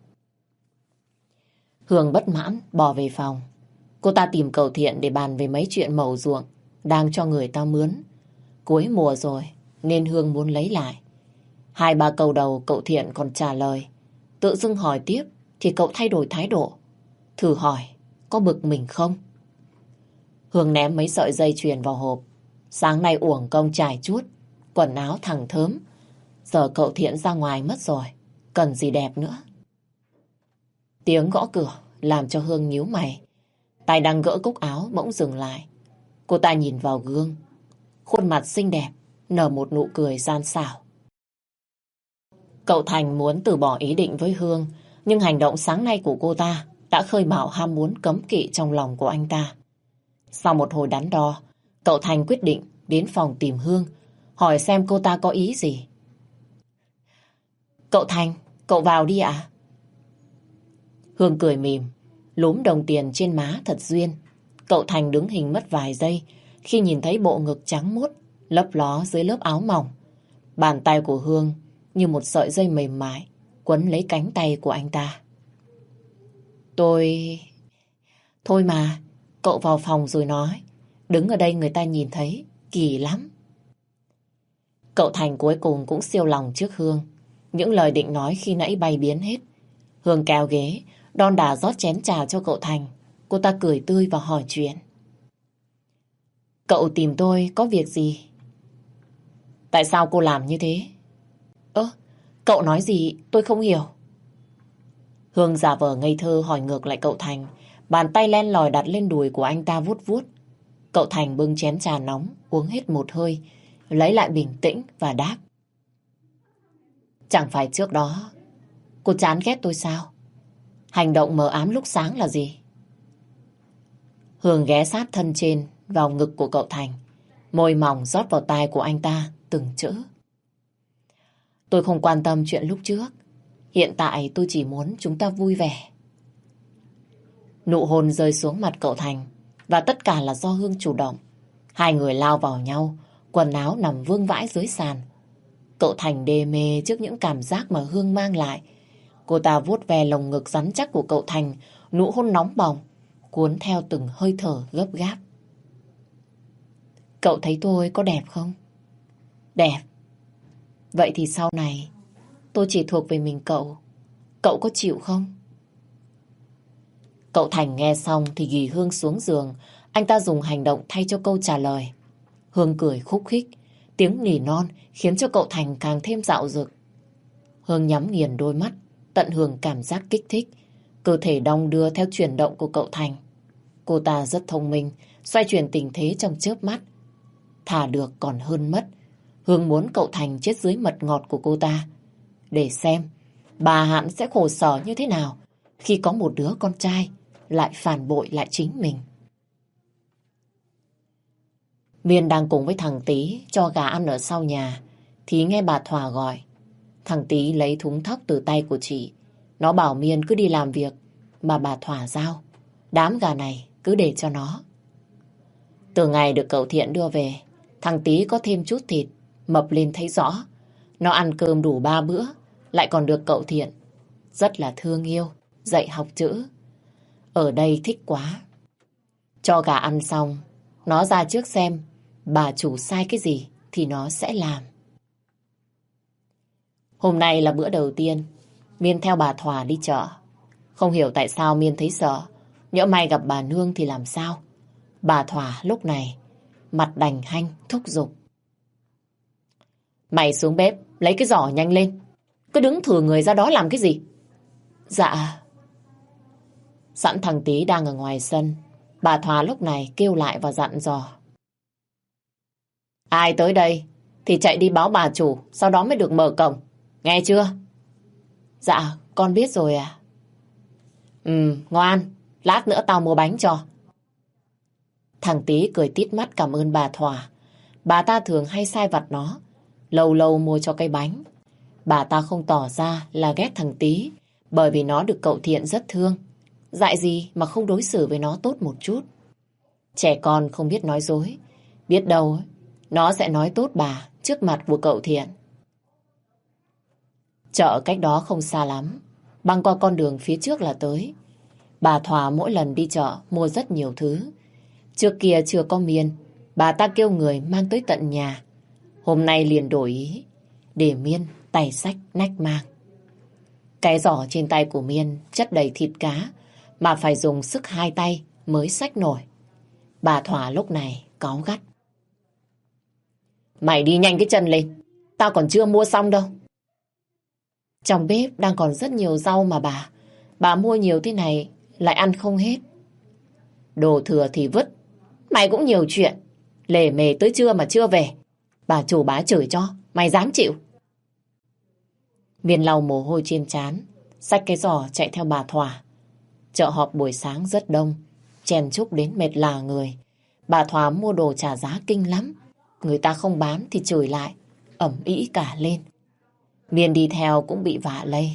Hương bất mãn bỏ về phòng. Cô ta tìm cậu Thiện để bàn về mấy chuyện mẩu ruộng đang cho người ta mướn. Cuối mùa rồi nên Hương muốn lấy lại. Hai ba câu đầu cậu Thiện còn trả lời. Tự dưng hỏi tiếp thì cậu thay đổi thái độ. Thử hỏi có bực mình không? Hương ném mấy sợi dây chuyền vào hộp. Sáng nay uổng công trải chuốt, quần áo thẳng thớm. Giờ cậu Thiện ra ngoài mất rồi, cần gì đẹp nữa. Tiếng gõ cửa làm cho Hương nhíu mày. Tay đang gỡ cúc áo bỗng dừng lại. Cô ta nhìn vào gương. Khuôn mặt xinh đẹp nở một nụ cười gian xảo. Cậu Thành muốn từ bỏ ý định với Hương, nhưng hành động sáng nay của cô ta đã khơi mào ham muốn cấm kỵ trong lòng của anh ta. Sau một hồi đắn đo, cậu Thành quyết định đến phòng tìm Hương, hỏi xem cô ta có ý gì. Cậu Thành, cậu vào đi ạ. Hương cười mỉm, lúm đồng tiền trên má thật duyên. Cậu Thành đứng hình mất vài giây khi nhìn thấy bộ ngực trắng muốt lấp ló dưới lớp áo mỏng. Bàn tay của Hương như một sợi dây mềm mại quấn lấy cánh tay của anh ta. Tôi... Thôi mà, cậu vào phòng rồi nói. Đứng ở đây người ta nhìn thấy, kỳ lắm. Cậu Thành cuối cùng cũng siêu lòng trước Hương. Những lời định nói khi nãy bay biến hết. Hương kéo ghế, đon đả rót chén trà cho cậu Thành. Cô ta cười tươi và hỏi chuyện. Cậu tìm tôi có việc gì? Tại sao cô làm như thế? Ơ, cậu nói gì tôi không hiểu. Hương giả vờ ngây thơ hỏi ngược lại cậu Thành. Bàn tay len lỏi đặt lên đùi của anh ta vuốt vuốt. Cậu Thành bưng chén trà nóng, uống hết một hơi, lấy lại bình tĩnh và đáp. Chẳng phải trước đó cô chán ghét tôi sao? Hành động mờ ám lúc sáng là gì? Hương ghé sát thân trên vào ngực của cậu Thành, môi mỏng rót vào tai của anh ta từng chữ. Tôi không quan tâm chuyện lúc trước. Hiện tại tôi chỉ muốn chúng ta vui vẻ. Nụ hôn rơi xuống mặt cậu Thành, và tất cả là do Hương chủ động. Hai người lao vào nhau, quần áo nằm vương vãi dưới sàn. Cậu Thành đê mê trước những cảm giác mà Hương mang lại. Cô ta vuốt ve lồng ngực rắn chắc của cậu Thành, nụ hôn nóng bỏng, cuốn theo từng hơi thở gấp gáp. Cậu thấy tôi có đẹp không? Đẹp. Vậy thì sau này tôi chỉ thuộc về mình cậu. Cậu có chịu không? Cậu Thành nghe xong thì ghì Hương xuống giường. Anh ta dùng hành động thay cho câu trả lời. Hương cười khúc khích. Tiếng nỉ non khiến cho cậu Thành càng thêm dạo dực. Hương nhắm nghiền đôi mắt, tận hưởng cảm giác kích thích. Cơ thể đong đưa theo chuyển động của cậu Thành. Cô ta rất thông minh, xoay chuyển tình thế trong chớp mắt. Thà được còn hơn mất. Hương muốn cậu Thành chết dưới mật ngọt của cô ta. Để xem bà Hạn sẽ khổ sở như thế nào khi có một đứa con trai lại phản bội lại chính mình. Miên đang cùng với thằng Tý cho gà ăn ở sau nhà thì nghe bà Thỏa gọi. Thằng Tý lấy thúng thóc từ tay của chị. Nó bảo Miên cứ đi làm việc mà bà Thỏa giao. Đám gà này cứ để cho nó. Từ ngày được cậu Thiện đưa về, thằng Tý có thêm chút thịt, mập lên thấy rõ. Nó ăn cơm đủ ba bữa, lại còn được cậu Thiện rất là thương yêu, dạy học chữ. Ở đây thích quá. Cho gà ăn xong, nó ra trước xem bà chủ sai cái gì thì nó sẽ làm. Hôm nay là bữa đầu tiên Miên theo bà Thỏa đi chợ. Không hiểu tại sao Miên thấy sợ. Nhỡ may gặp bà Nương thì làm sao? Bà Thỏa lúc này mặt đành hanh thúc giục. Mày xuống bếp lấy cái giỏ nhanh lên. Cứ đứng thử người ra đó làm cái gì? Dạ. Sẵn thằng Tý đang ở ngoài sân, bà Thỏa lúc này kêu lại và dặn dò. Ai tới đây thì chạy đi báo bà chủ, sau đó mới được mở cổng. Nghe chưa? Dạ, con biết rồi à. Ừ, ngoan, lát nữa tao mua bánh cho. Thằng Tý cười tít mắt cảm ơn bà Thỏa. Bà ta thường hay sai vặt nó, lâu lâu mua cho cái bánh. Bà ta không tỏ ra là ghét thằng Tý, bởi vì nó được cậu Thiện rất thương. Dại gì mà không đối xử với nó tốt một chút. Trẻ con không biết nói dối, biết đâu nó sẽ nói tốt bà trước mặt của cậu Thiện. Chợ cách đó không xa lắm, băng qua con đường phía trước là tới. Bà Thỏa mỗi lần đi chợ mua rất nhiều thứ. Trước kia chưa có Miên, bà ta kêu người mang tới tận nhà. Hôm nay liền đổi ý, để Miên tay xách nách mang. Cái giỏ trên tay của Miên chất đầy thịt cá, mà phải dùng sức hai tay mới xách nổi. Bà Thỏa lúc này cáu gắt. Mày đi nhanh cái chân lên, tao còn chưa mua xong đâu. Trong bếp đang còn rất nhiều rau mà bà. Bà mua nhiều thế này lại ăn không hết. Đồ thừa thì vứt. Mày cũng nhiều chuyện. Lề mề tới trưa mà chưa về. Bà chủ bá chửi cho, mày dám chịu. Miên lau mồ hôi trên trán, xách cái giỏ chạy theo bà Thỏa. Chợ họp buổi sáng rất đông, chen chúc đến mệt lả người. Bà Thỏa mua đồ trả giá kinh lắm. Người ta không bán thì chửi lại, ẩm ĩ cả lên. Miên đi theo cũng bị vạ lây.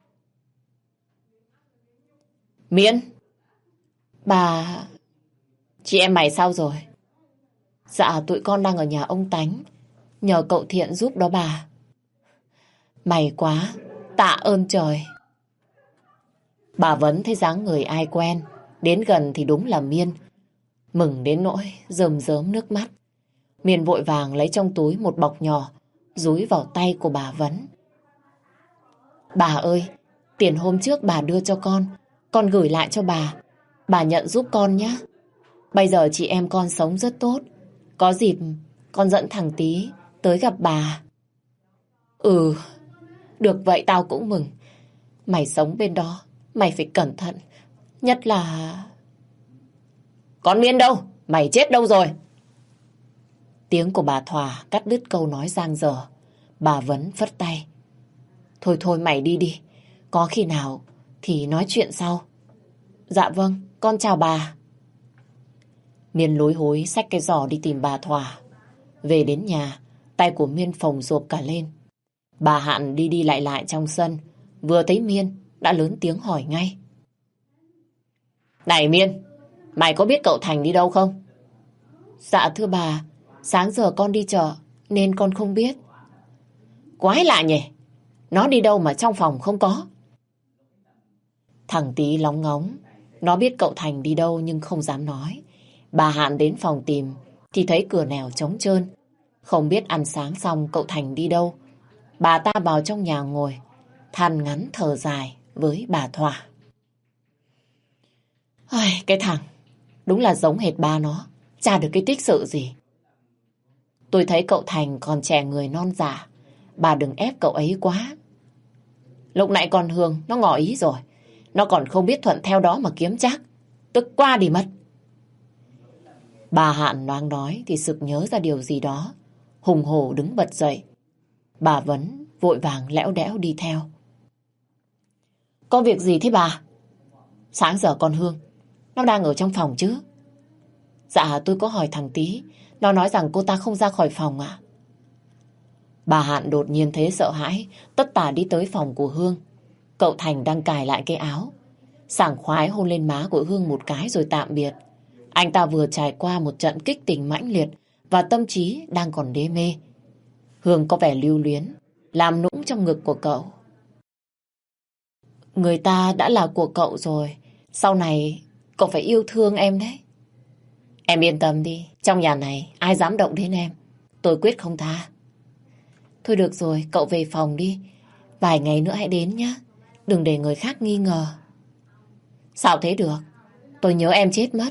Miên! Bà... Chị em mày sao rồi? Dạ tụi con đang ở nhà ông Tánh, nhờ cậu Thiện giúp đó bà. May quá, tạ ơn trời. Bà Vấn thấy dáng người ai quen, đến gần thì đúng là Miên. Mừng đến nỗi rơm rớm nước mắt. Miên vội vàng lấy trong túi một bọc nhỏ, dúi vào tay của bà Vấn. Bà ơi, tiền hôm trước bà đưa cho con, con gửi lại cho bà. Bà nhận giúp con nhé. Bây giờ chị em con sống rất tốt. Có dịp con dẫn thằng Tý tới gặp bà. Ừ, được vậy tao cũng mừng. Mày sống bên đó, mày phải cẩn thận. Nhất là... Con Miên đâu? Mày chết đâu rồi? Tiếng của bà Thỏa cắt đứt câu nói giang dở. Bà Vấn phất tay. Thôi thôi mày đi đi. Có khi nào thì nói chuyện sau. Dạ vâng, con chào bà. Miên lối hối xách cái giỏ đi tìm bà Thỏa. Về đến nhà, tay của Miên phồng rộp cả lên. Bà Hạn đi đi lại lại trong sân. Vừa thấy Miên đã lớn tiếng hỏi ngay. Này Miên, mày có biết cậu Thành đi đâu không? Dạ thưa bà, sáng giờ con đi chợ nên con không biết. Quái lạ nhỉ, nó đi đâu mà trong phòng không có? Thằng Tí lóng ngóng. Nó biết cậu Thành đi đâu nhưng không dám nói. Bà Hạn đến phòng tìm thì thấy cửa nẻo trống trơn. Không biết ăn sáng xong cậu Thành đi đâu. Bà ta vào trong nhà ngồi, than ngắn thở dài với bà Thỏa. Ôi, cái thằng, đúng là giống hệt ba nó, chả được cái tích sự gì. Tôi thấy cậu Thành còn trẻ người non dạ, bà đừng ép cậu ấy quá. Lúc nãy con Hương nó ngỏ ý rồi, nó còn không biết thuận theo đó mà kiếm chắc, tức qua đi mất. Bà Hạn đang nói thì sực nhớ ra điều gì đó, hùng hổ đứng bật dậy. Bà Vấn vội vàng lẽo đẽo đi theo. Có việc gì thế bà? Sáng giờ con Hương nó đang ở trong phòng chứ? Dạ tôi có hỏi thằng Tí, nó nói rằng cô ta không ra khỏi phòng ạ. Bà Hạn đột nhiên thấy sợ hãi, tất tả đi tới phòng của Hương. Cậu Thành đang cài lại cái áo, sảng khoái hôn lên má của Hương một cái rồi tạm biệt. Anh ta vừa trải qua một trận kích tình mãnh liệt và tâm trí đang còn đê mê. Hương có vẻ lưu luyến, làm nũng trong ngực của cậu. Người ta đã là của cậu rồi, sau này cậu phải yêu thương em đấy. Em yên tâm đi, trong nhà này ai dám động đến em, tôi quyết không tha. Thôi được rồi, cậu về phòng đi, vài ngày nữa hãy đến nhé, đừng để người khác nghi ngờ. Sao thế được, tôi nhớ em chết mất.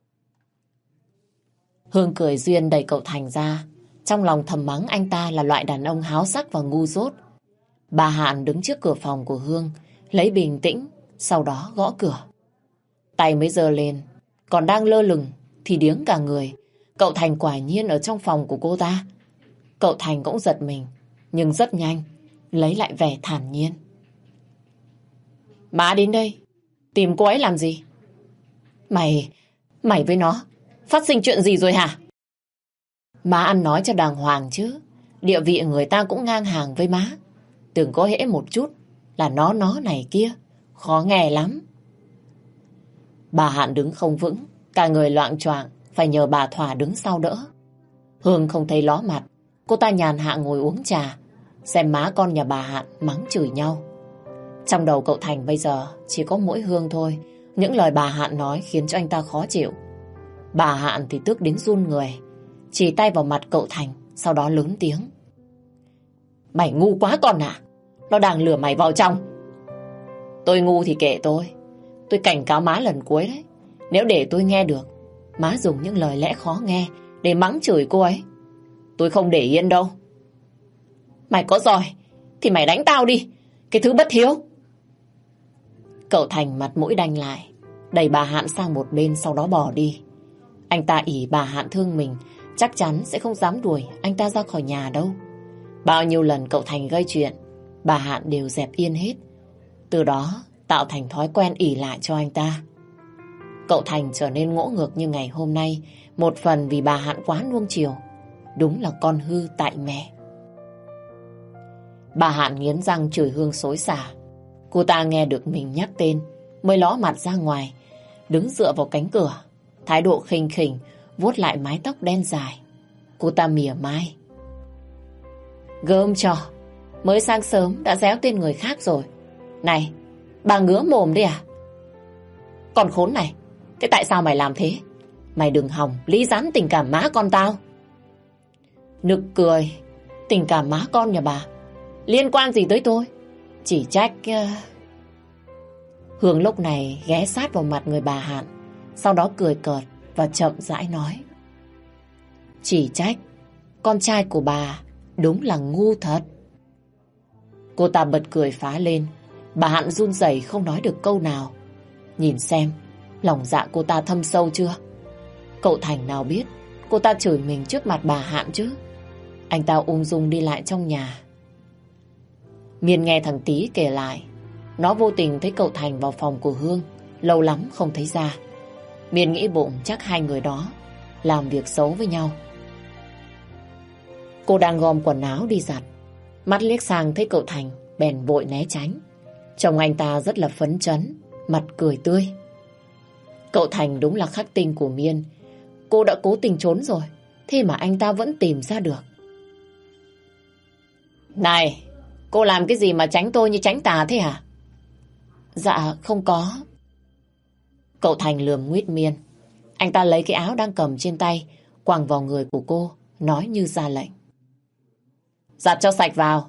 Hương cười duyên đẩy cậu Thành ra, trong lòng thầm mắng anh ta là loại đàn ông háo sắc và ngu dốt. Bà Hạn đứng trước cửa phòng của Hương, lấy bình tĩnh, sau đó gõ cửa. Tay mới giơ lên, còn đang lơ lửng thì điếng cả người. Cậu Thành quả nhiên ở trong phòng của cô ta. Cậu Thành cũng giật mình, nhưng rất nhanh, lấy lại vẻ thản nhiên. Má đến đây, tìm cô ấy làm gì? Mày, mày với nó, phát sinh chuyện gì rồi hả? Má ăn nói cho đàng hoàng chứ, địa vị người ta cũng ngang hàng với má. Đừng có hễ một chút là nó nó này kia, khó nghe lắm. Bà Hạn đứng không vững, cả người loạng choạng, phải nhờ bà Thỏa đứng sau đỡ. Hương không thấy ló mặt, cô ta nhàn hạ ngồi uống trà, xem má con nhà bà Hạn mắng chửi nhau. Trong đầu cậu Thành bây giờ chỉ có mỗi Hương thôi, những lời bà Hạn nói khiến cho anh ta khó chịu. Bà Hạn thì tức đến run người, chỉ tay vào mặt cậu Thành, sau đó lớn tiếng. Mày ngu quá con à, nó đang lừa mày vào trong. Tôi ngu thì kệ tôi, tôi cảnh cáo má lần cuối đấy. Nếu để tôi nghe được má dùng những lời lẽ khó nghe để mắng chửi cô ấy, tôi không để yên đâu. Mày có giỏi thì mày đánh tao đi, cái thứ bất hiếu. Cậu Thành mặt mũi đanh lại, đẩy bà Hạn sang một bên, sau đó bỏ đi. Anh ta ỷ bà Hạn thương mình, chắc chắn sẽ không dám đuổi anh ta ra khỏi nhà đâu. Bao nhiêu lần cậu Thành gây chuyện, bà Hạn đều dẹp yên hết. Từ đó tạo thành thói quen ỷ lại cho anh ta. Cậu Thành trở nên ngỗ ngược như ngày hôm nay, một phần vì bà Hạn quá nuông chiều. Đúng là con hư tại mẹ. Bà Hạn nghiến răng chửi Hương xối xả. Cô ta nghe được mình nhắc tên mới ló mặt ra ngoài, đứng dựa vào cánh cửa, thái độ khinh khỉnh, vuốt lại mái tóc đen dài. Cô ta mỉa mai. Gớm cho, mới sáng sớm đã réo tên người khác rồi. Này, bà ngứa mồm đi à? Con khốn này, thế tại sao mày làm thế? Mày đừng hòng lý gián tình cảm má con tao. Nực cười, tình cảm má con nhà bà liên quan gì tới tôi? Chỉ trách... Uh... Hương lúc này ghé sát vào mặt người bà Hạn, sau đó cười cợt và chậm rãi nói. Chỉ trách con trai của bà đúng là ngu thật. Cô ta bật cười phá lên. Bà Hạn run rẩy không nói được câu nào. Nhìn xem lòng dạ cô ta thâm sâu chưa. Cậu Thành nào biết cô ta chửi mình trước mặt bà Hạn chứ. Anh ta ung dung đi lại trong nhà. Miên nghe thằng Tí kể lại, nó vô tình thấy cậu Thành vào phòng của Hương, lâu lắm không thấy ra. Miên nghĩ bụng chắc hai người đó làm việc xấu với nhau. Cô đang gom quần áo đi giặt, mắt liếc sang thấy cậu Thành bèn vội né tránh. Trông anh ta rất là phấn chấn, mặt cười tươi. Cậu Thành đúng là khắc tinh của Miên. Cô đã cố tình trốn rồi, thế mà anh ta vẫn tìm ra được. Này, cô làm cái gì mà tránh tôi như tránh tà thế hả? Dạ không có. Cậu Thành lườm nguyết Miên. Anh ta lấy cái áo đang cầm trên tay quàng vào người của cô, nói như ra lệnh. Giặt cho sạch vào.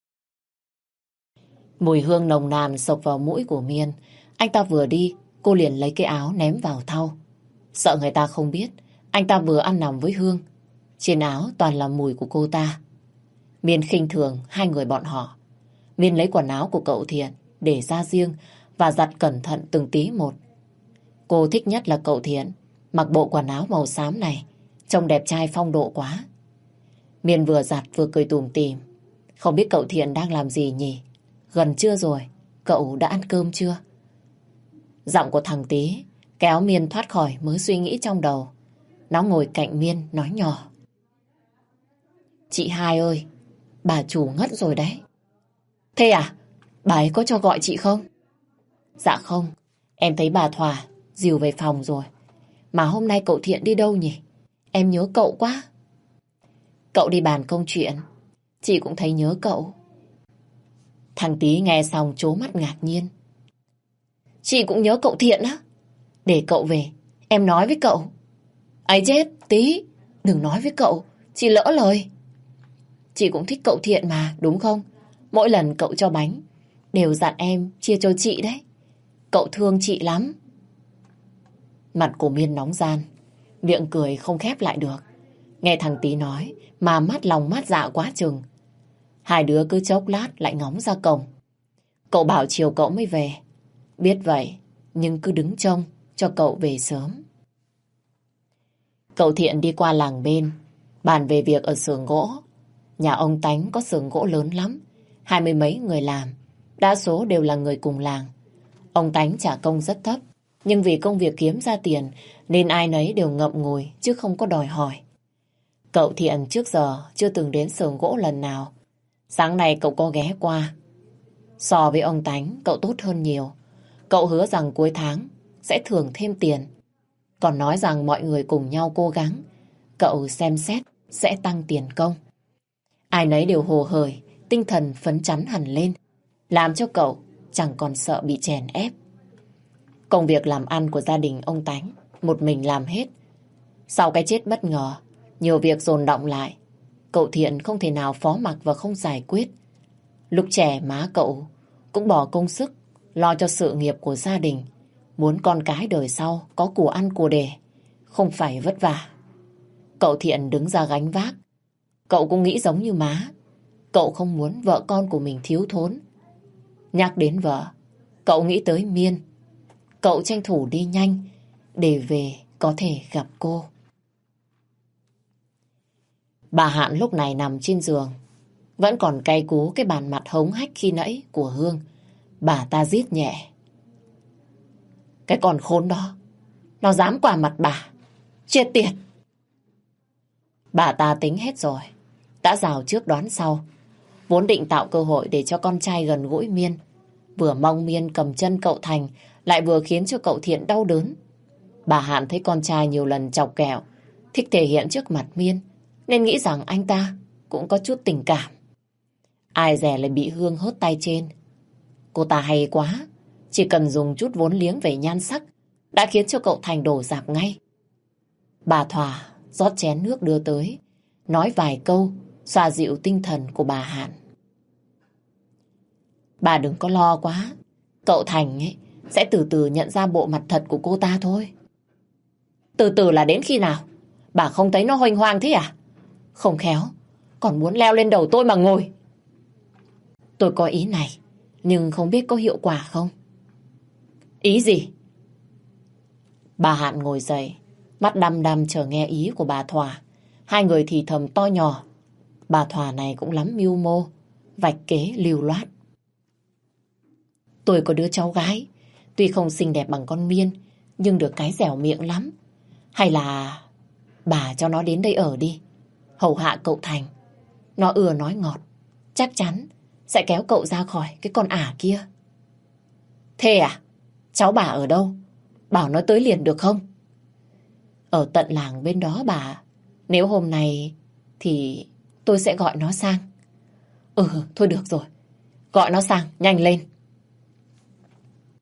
Mùi hương nồng nàn xộc vào mũi của Miên. Anh ta vừa đi, cô liền lấy cái áo ném vào thau. Sợ người ta không biết, anh ta vừa ăn nằm với Hương. Trên áo toàn là mùi của cô ta. Miên khinh thường hai người bọn họ. Miên lấy quần áo của cậu Thiện để ra riêng và giặt cẩn thận từng tí một. Cô thích nhất là cậu Thiện mặc bộ quần áo màu xám này, trông đẹp trai phong độ quá. Miên vừa giặt vừa cười tủm tỉm. Không biết cậu Thiện đang làm gì nhỉ? Gần trưa rồi, cậu đã ăn cơm chưa? Giọng của thằng Tý kéo Miên thoát khỏi mớ suy nghĩ trong đầu. Nó ngồi cạnh Miên nói nhỏ. Chị hai ơi, bà chủ ngất rồi đấy. Thế à? Bà ấy có cho gọi chị không? Dạ không, em thấy bà Thỏa dìu về phòng rồi. Mà hôm nay cậu Thiện đi đâu nhỉ? Em nhớ cậu quá. Cậu đi bàn công chuyện. Chị cũng thấy nhớ cậu. Thằng Tý nghe xong trố mắt ngạc nhiên. Chị cũng nhớ cậu Thiện á? Để cậu về, em nói với cậu. Ấy chết, Tý, đừng nói với cậu, chị lỡ lời. Chị cũng thích cậu Thiện mà, đúng không? Mỗi lần cậu cho bánh, đều dặn em chia cho chị đấy. Cậu thương chị lắm. Mặt của Miên nóng gian, miệng cười không khép lại được. Nghe thằng Tý nói mà mát lòng mát dạ quá chừng. Hai đứa cứ chốc lát lại ngóng ra cổng. Cậu bảo chiều cậu mới về. Biết vậy, nhưng cứ đứng trông cho cậu về sớm. Cậu Thiện đi qua làng bên, bàn về việc ở xưởng gỗ. Nhà ông Tánh có xưởng gỗ lớn lắm, hai mươi mấy người làm, đa số đều là người cùng làng. Ông Tánh trả công rất thấp, nhưng vì công việc kiếm ra tiền nên ai nấy đều ngậm ngùi chứ không có đòi hỏi. Cậu Thiện trước giờ chưa từng đến xưởng gỗ lần nào. Sáng nay cậu có ghé qua. So với ông Tánh, cậu tốt hơn nhiều. Cậu hứa rằng cuối tháng sẽ thưởng thêm tiền. Còn nói rằng mọi người cùng nhau cố gắng, cậu xem xét sẽ tăng tiền công. Ai nấy đều hồ hởi, tinh thần phấn chấn hẳn lên, làm cho cậu chẳng còn sợ bị chèn ép. Công việc làm ăn của gia đình ông Tánh một mình làm hết. Sau cái chết bất ngờ, nhiều việc dồn đọng lại. Cậu Thiện không thể nào phó mặc và không giải quyết. Lúc trẻ má cậu cũng bỏ công sức lo cho sự nghiệp của gia đình, muốn con cái đời sau có của ăn của để, không phải vất vả. Cậu Thiện đứng ra gánh vác. Cậu cũng nghĩ giống như má. Cậu không muốn vợ con của mình thiếu thốn. Nhắc đến vợ, cậu nghĩ tới Miên. Cậu tranh thủ đi nhanh để về có thể gặp cô. Bà Hạn lúc này nằm trên giường, vẫn còn cay cú cái bàn mặt hống hách khi nãy của Hương. Bà ta rít nhẹ. Cái con khốn đó, nó dám qua mặt bà. Chết tiệt. Bà ta tính hết rồi, đã rào trước đoán sau. Vốn định tạo cơ hội để cho con trai gần gũi Miên. Vừa mong Miên cầm chân cậu Thành, lại vừa khiến cho cậu Thiện đau đớn. Bà Hạn thấy con trai nhiều lần chọc kẹo, thích thể hiện trước mặt Miên, nên nghĩ rằng anh ta cũng có chút tình cảm. Ai dè lại bị Hương hớt tay trên. Cô ta hay quá, chỉ cần dùng chút vốn liếng về nhan sắc đã khiến cho cậu Thành đổ rạp ngay. Bà Thỏa rót chén nước đưa tới, nói vài câu xoa dịu tinh thần của bà Hạn. Bà đừng có lo quá, cậu Thành ấy sẽ từ từ nhận ra bộ mặt thật của cô ta thôi. Từ từ là đến khi nào? Bà không thấy nó hoành hoang thế à? Không khéo còn muốn leo lên đầu tôi mà ngồi. Tôi có ý này, nhưng không biết có hiệu quả không. Ý gì? Bà Hạn ngồi dậy, mắt đăm đăm chờ nghe ý của bà Thỏa. Hai người thì thầm to nhỏ. Bà Thỏa này cũng lắm mưu mô, vạch kế lưu loát. Tôi có đứa cháu gái, tuy không xinh đẹp bằng con Miên, nhưng được cái dẻo miệng lắm. Hay là bà cho nó đến đây ở đi, hầu hạ cậu Thành. Nó ưa nói ngọt, chắc chắn sẽ kéo cậu ra khỏi cái con ả kia. Thế à? Cháu bà ở đâu? Bảo nó tới liền được không? Ở tận làng bên đó bà. Nếu hôm nay thì tôi sẽ gọi nó sang. Ừ, thôi được rồi. Gọi nó sang, nhanh lên.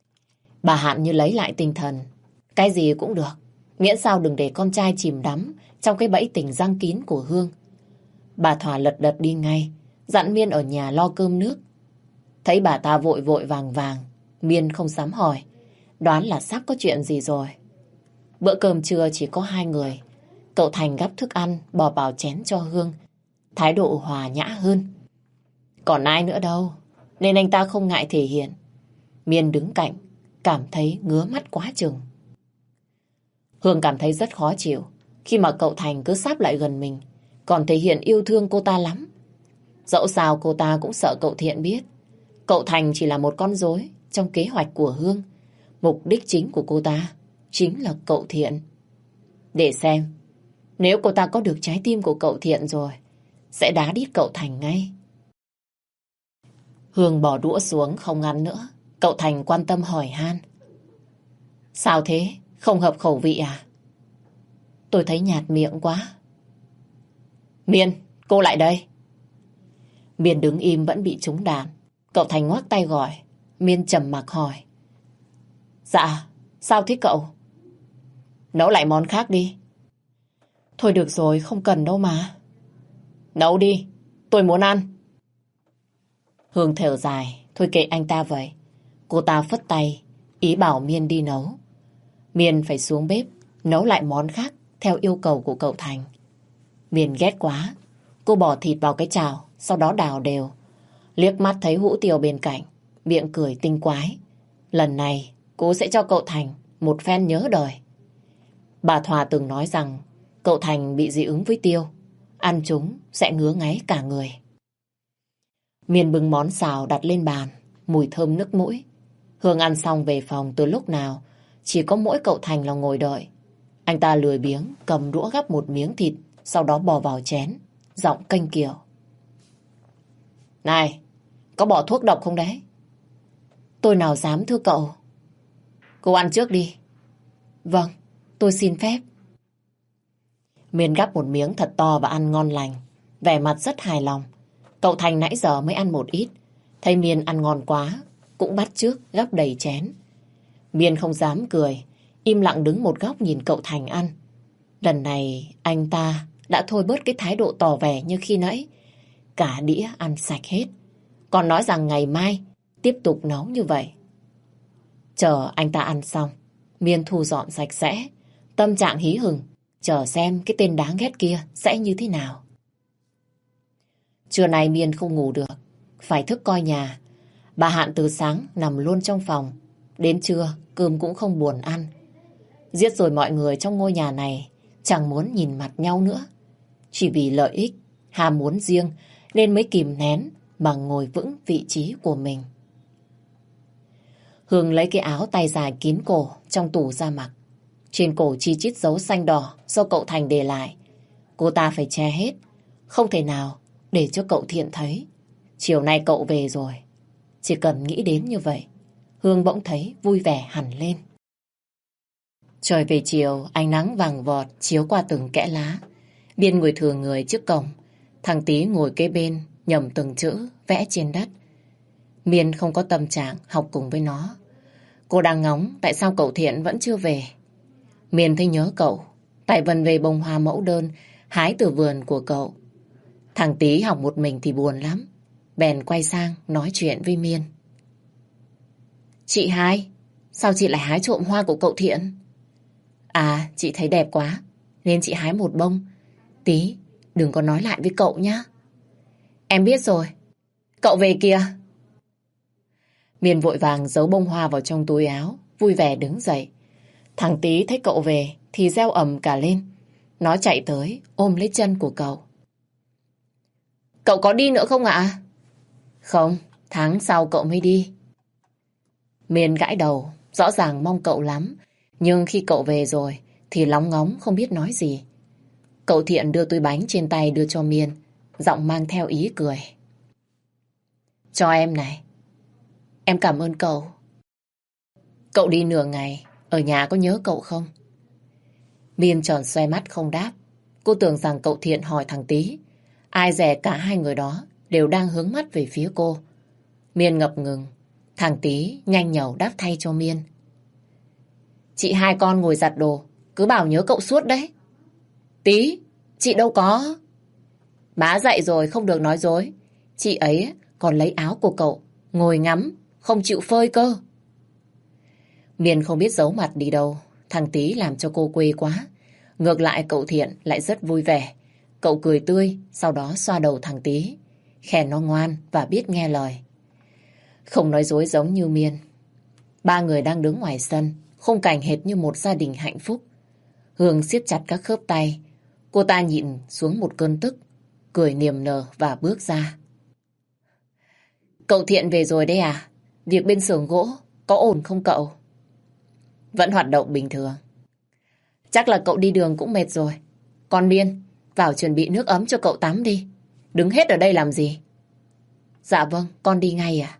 Bà Hạn như lấy lại tinh thần. Cái gì cũng được, miễn sao đừng để con trai chìm đắm trong cái bẫy tình răng kín của Hương. Bà Thỏa lật đật đi ngay, dặn Miên ở nhà lo cơm nước. Thấy bà ta vội vội vàng vàng, Miên không dám hỏi, đoán là sắp có chuyện gì rồi. Bữa cơm trưa chỉ có hai người. Cậu Thành gắp thức ăn bỏ vào chén cho Hương, thái độ hòa nhã hơn. Còn ai nữa đâu, nên anh ta không ngại thể hiện. Miên đứng cạnh, cảm thấy ngứa mắt quá chừng. Hương cảm thấy rất khó chịu khi mà cậu Thành cứ sáp lại gần mình, còn thể hiện yêu thương cô ta lắm. Dẫu sao cô ta cũng sợ cậu Thiện biết cậu Thành chỉ là một con rối trong kế hoạch của Hương. Mục đích chính của cô ta chính là cậu Thiện. Để xem, nếu cô ta có được trái tim của cậu Thiện rồi, sẽ đá đít cậu Thành ngay. Hương bỏ đũa xuống không ăn nữa. Cậu Thành quan tâm hỏi han. Sao thế? Không hợp khẩu vị à? Tôi thấy nhạt miệng quá. Miên, cô lại đây. Miên đứng im vẫn bị trúng đạn. Cậu Thành ngoắc tay gọi. Miên trầm mặc hỏi. Dạ, sao thế cậu? Nấu lại món khác đi. Thôi được rồi, không cần đâu mà. Nấu đi, tôi muốn ăn. Hương thở dài. Thôi kệ anh ta vậy. Cô ta phất tay, ý bảo Miên đi nấu. Miên phải xuống bếp, nấu lại món khác theo yêu cầu của cậu Thành. Miên ghét quá. Cô bỏ thịt vào cái chảo, sau đó đào đều. Liếc mắt thấy hũ tiêu bên cạnh, miệng cười tinh quái. Lần này, cô sẽ cho cậu Thành một phen nhớ đời. Bà Thỏa từng nói rằng cậu Thành bị dị ứng với tiêu. Ăn chúng sẽ ngứa ngáy cả người. Miên bưng món xào đặt lên bàn, mùi thơm nức mũi. Hương ăn xong về phòng từ lúc nào, chỉ có mỗi cậu Thành là ngồi đợi. Anh ta lười biếng cầm đũa gắp một miếng thịt, sau đó bỏ vào chén, giọng kênh kiều. Này, có bỏ thuốc độc không đấy? Tôi nào dám thưa cậu. Cô ăn trước đi. Vâng, tôi xin phép. Miên gắp một miếng thật to và ăn ngon lành, vẻ mặt rất hài lòng. Cậu Thành nãy giờ mới ăn một ít, thấy Miên ăn ngon quá, cũng bắt chước gắp đầy chén. Miên không dám cười, im lặng đứng một góc nhìn cậu Thành ăn. Lần này anh ta đã thôi bớt cái thái độ tỏ vẻ như khi nãy. Cả đĩa ăn sạch hết, còn nói rằng ngày mai tiếp tục nấu như vậy. Chờ anh ta ăn xong, Miên thu dọn sạch sẽ, tâm trạng hí hửng, chờ xem cái tên đáng ghét kia sẽ như thế nào. Trưa nay Miên không ngủ được, phải thức coi nhà. Bà Hạn từ sáng nằm luôn trong phòng, đến trưa cơm cũng không buồn ăn. Giết rồi mọi người trong ngôi nhà này chẳng muốn nhìn mặt nhau nữa. Chỉ vì lợi ích, ham muốn riêng nên mới kìm nén mà ngồi vững vị trí của mình. Hương lấy cái áo tay dài kín cổ trong tủ ra mặc. Trên cổ chi chít dấu xanh đỏ do cậu Thành để lại. Cô ta phải che hết, không thể nào để cho cậu Thiện thấy. Chiều nay cậu về rồi. Chỉ cần nghĩ đến như vậy, Hương bỗng thấy vui vẻ hẳn lên. Trời về chiều, ánh nắng vàng vọt chiếu qua từng kẽ lá. Biên ngồi thừa người trước cổng, thằng Tí ngồi kế bên nhẩm từng chữ vẽ trên đất. Miên không có tâm trạng học cùng với nó. Cô đang ngóng tại sao cậu Thiện vẫn chưa về. Miên thấy nhớ cậu, tại vần về bông hoa mẫu đơn hái từ vườn của cậu. Thằng Tí học một mình thì buồn lắm, bèn quay sang nói chuyện với Miên. Chị hai, sao chị lại hái trộm hoa của cậu Thiện? À, chị thấy đẹp quá nên chị hái một bông. Tí, đừng có nói lại với cậu nhá. Em biết rồi, cậu về kìa. Miên vội vàng giấu bông hoa vào trong túi áo, vui vẻ đứng dậy. Thằng Tí thấy cậu về thì reo ầm cả lên. Nó chạy tới ôm lấy chân của cậu. Cậu có đi nữa không ạ? Không, tháng sau cậu mới đi. Miên gãi đầu, rõ ràng mong cậu lắm. Nhưng khi cậu về rồi thì lóng ngóng không biết nói gì. Cậu Thiện đưa túi bánh trên tay đưa cho Miên, giọng mang theo ý cười. Cho em này. Em cảm ơn cậu. Cậu đi nửa ngày, ở nhà có nhớ cậu không? Miên tròn xoay mắt không đáp. Cô tưởng rằng cậu Thiện hỏi thằng Tí. Ai dè cả hai người đó đều đang hướng mắt về phía cô. Miên ngập ngừng. Thằng Tí nhanh nhẩu đáp thay cho Miên. Chị hai con ngồi giặt đồ, cứ bảo nhớ cậu suốt đấy. Tí, chị đâu có. Má dạy rồi không được nói dối. Chị ấy còn lấy áo của cậu, ngồi ngắm, không chịu phơi cơ. Miên không biết giấu mặt đi đâu. Thằng Tí làm cho cô quê quá. Ngược lại cậu Thiện lại rất vui vẻ. Cậu cười tươi, sau đó xoa đầu thằng Tí, khen nó ngoan và biết nghe lời. Không nói dối giống như Miên. Ba người đang đứng ngoài sân, khung cảnh hệt như một gia đình hạnh phúc. Hương siết chặt các khớp tay. Cô ta nhịn xuống một cơn tức, cười niềm nở và bước ra. Cậu Thiện về rồi đấy à? Việc bên xưởng gỗ có ổn không cậu? Vẫn hoạt động bình thường. Chắc là cậu đi đường cũng mệt rồi. Con Miên, vào chuẩn bị nước ấm cho cậu tắm đi. Đứng hết ở đây làm gì? Dạ vâng, con đi ngay à?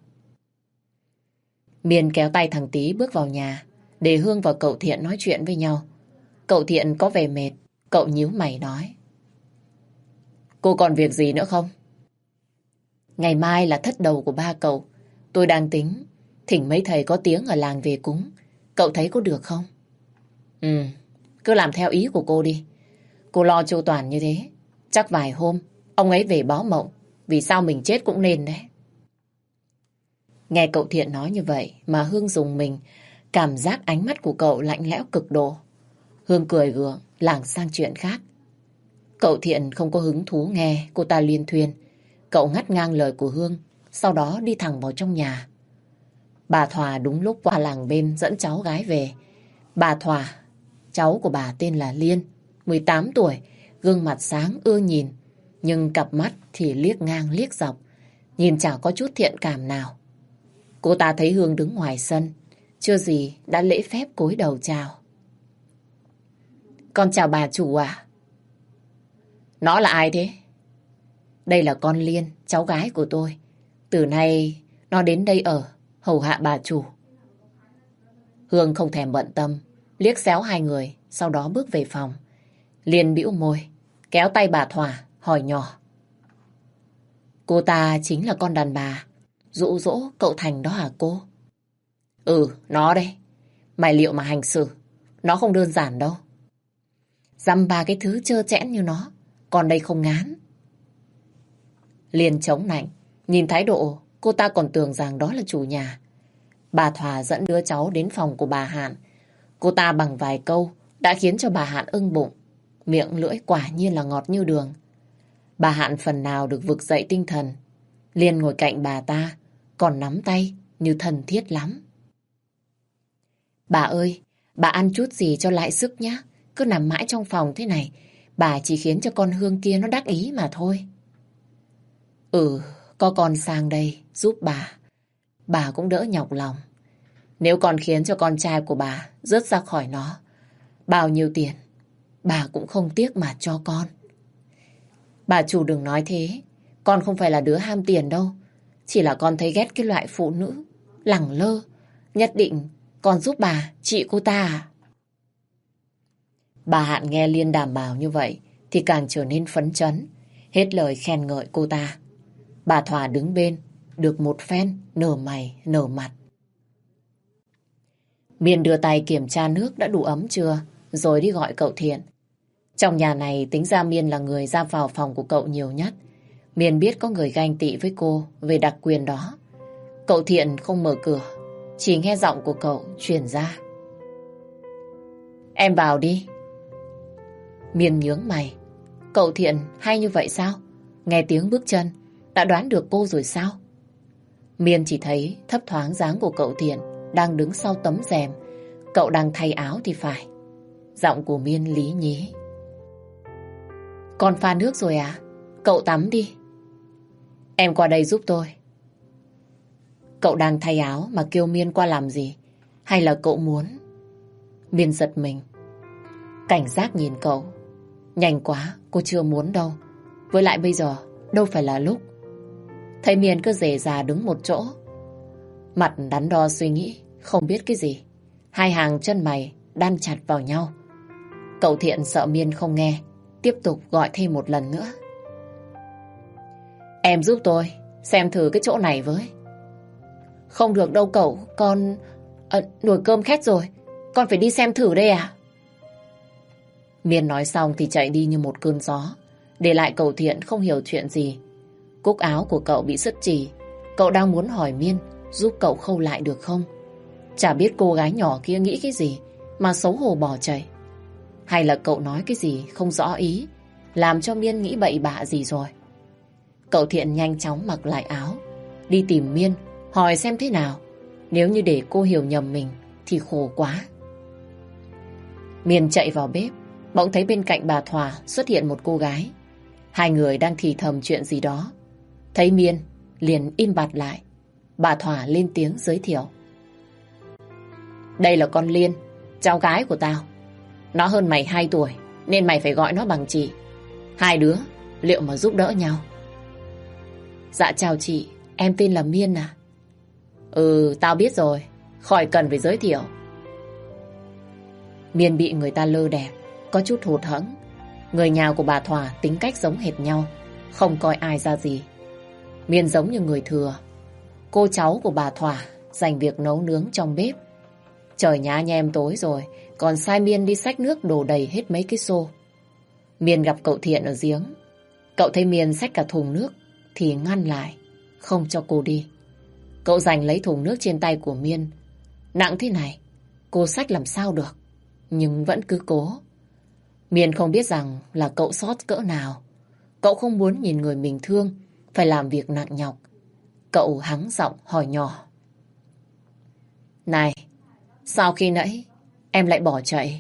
Miên kéo tay thằng Tí bước vào nhà, để Hương và cậu Thiện nói chuyện với nhau. Cậu Thiện có vẻ mệt, cậu nhíu mày nói. Cô còn việc gì nữa không? Ngày mai là thất đầu của ba cậu. Tôi đang tính thỉnh mấy thầy có tiếng ở làng về cúng. Cậu thấy có được không? Ừ, cứ làm theo ý của cô đi. Cô lo chu toàn như thế, chắc vài hôm ông ấy về báo mộng. Vì sao mình chết cũng nên đấy. Nghe cậu Thiện nói như vậy mà Hương rùng mình, cảm giác ánh mắt của cậu lạnh lẽo cực độ. Hương cười gượng, lảng sang chuyện khác. Cậu Thiện không có hứng thú nghe cô ta liên thuyên. Cậu ngắt ngang lời của Hương, sau đó đi thẳng vào trong nhà. Bà Thòa đúng lúc qua làng bên dẫn cháu gái về. Bà Thòa, cháu của bà tên là Liên, mười tám tuổi, gương mặt sáng ưa nhìn, nhưng cặp mắt thì liếc ngang liếc dọc, nhìn chẳng có chút thiện cảm nào. Cô ta thấy Hương đứng ngoài sân, chưa gì đã lễ phép cúi đầu chào. Con chào bà chủ à? Nó là ai thế? Đây là con Liên, cháu gái của tôi. Từ nay nó đến đây ở, hầu hạ bà chủ. Hương không thèm bận tâm, liếc xéo hai người, sau đó bước về phòng. Liên bĩu môi, kéo tay bà Thỏa, hỏi nhỏ. Cô ta chính là con đàn bà dụ dỗ cậu Thành đó hả cô? Ừ, nó đây. Mày liệu mà hành xử, nó không đơn giản đâu. Dăm ba cái thứ trơ trẽn như nó, còn đây không ngán. Liên chống nạnh, nhìn thái độ, cô ta còn tưởng rằng đó là chủ nhà. Bà Thỏa dẫn đứa cháu đến phòng của bà Hạn. Cô ta bằng vài câu đã khiến cho bà Hạn ưng bụng. Miệng lưỡi quả nhiên là ngọt như đường. Bà Hạn phần nào được vực dậy tinh thần. Liên ngồi cạnh bà ta, còn nắm tay như thân thiết lắm. Bà ơi, bà ăn chút gì cho lại sức nhá. Cứ nằm mãi trong phòng thế này, bà chỉ khiến cho con Hương kia nó đắc ý mà thôi. Ừ, có con sang đây giúp bà, bà cũng đỡ nhọc lòng. Nếu con khiến cho con trai của bà rớt ra khỏi nó, bao nhiêu tiền bà cũng không tiếc mà cho con. Bà chủ đừng nói thế, con không phải là đứa ham tiền đâu. Chỉ là con thấy ghét cái loại phụ nữ lẳng lơ. Nhất định con giúp bà trị cô ta à? Bà Hạn nghe Liên đảm bảo như vậy thì càng trở nên phấn chấn, hết lời khen ngợi cô ta. Bà Thỏa đứng bên, được một phen, nở mày, nở mặt. Miên đưa tay kiểm tra nước đã đủ ấm chưa, rồi đi gọi cậu Thiện. Trong nhà này tính ra Miên là người ra vào phòng của cậu nhiều nhất. Miên biết có người ganh tị với cô về đặc quyền đó. Cậu Thiện không mở cửa, chỉ nghe giọng của cậu truyền ra. Em vào đi. Miên nhướng mày. Cậu Thiện hay như vậy sao? Nghe tiếng bước chân đã đoán được cô rồi sao? Miên chỉ thấy thấp thoáng dáng của cậu Thiện đang đứng sau tấm rèm. Cậu đang thay áo thì phải. Giọng của Miên lý nhí. Con pha nước rồi à? Cậu tắm đi. Em qua đây giúp tôi. Cậu đang thay áo mà kêu Miên qua làm gì? Hay là cậu muốn? Miên giật mình, cảnh giác nhìn cậu. Nhanh quá, cô chưa muốn đâu. Với lại bây giờ đâu phải là lúc. Thấy Miên cứ rề rà đứng một chỗ, mặt đắn đo suy nghĩ, không biết cái gì. Hai hàng chân mày đan chặt vào nhau. Cậu Thiện sợ Miên không nghe, tiếp tục gọi thêm một lần nữa. Em giúp tôi xem thử cái chỗ này với. Không được đâu cậu, con... À, nồi cơm khét rồi. con phải đi xem thử đây à? Miên nói xong thì chạy đi như một cơn gió, để lại cậu Thiện không hiểu chuyện gì. Cúc áo của cậu bị sứt chì. Cậu đang muốn hỏi Miên giúp cậu khâu lại được không. Chả biết cô gái nhỏ kia nghĩ cái gì mà xấu hổ bỏ chạy. Hay là cậu nói cái gì không rõ ý, làm cho Miên nghĩ bậy bạ gì rồi. Cậu Thiện nhanh chóng mặc lại áo, đi tìm Miên, hỏi xem thế nào. Nếu như để cô hiểu nhầm mình thì khổ quá. Miên chạy vào bếp, bỗng thấy bên cạnh bà Thỏa xuất hiện một cô gái. Hai người đang thì thầm chuyện gì đó. Thấy Miên, liền im bặt lại. Bà Thỏa lên tiếng giới thiệu. Đây là con Liên, cháu gái của tao. Nó hơn mày hai tuổi, nên mày phải gọi nó bằng chị. Hai đứa, liệu mà giúp đỡ nhau? Dạ chào chị, em tên là Miên à? Ừ, tao biết rồi, khỏi cần phải giới thiệu. Miên bị người ta lơ đẻ, có chút hụt hẫng. Người nhà của bà Thỏa tính cách giống hệt nhau, không coi ai ra gì. Miên giống như người thừa. Cô cháu của bà Thỏa dành việc nấu nướng trong bếp. Trời nhá nhem tối rồi, còn sai Miên đi xách nước đổ đầy hết mấy cái xô. Miên gặp cậu Thiện ở giếng. Cậu thấy Miên xách cả thùng nước thì ngăn lại, không cho cô đi. Cậu giành lấy thùng nước trên tay của Miên. Nặng thế này, cô xách làm sao được, nhưng vẫn cứ cố. Miên không biết rằng là cậu xót cỡ nào. Cậu không muốn nhìn người mình thương phải làm việc nặng nhọc. Cậu hắng giọng hỏi nhỏ. Này, sao khi nãy em lại bỏ chạy?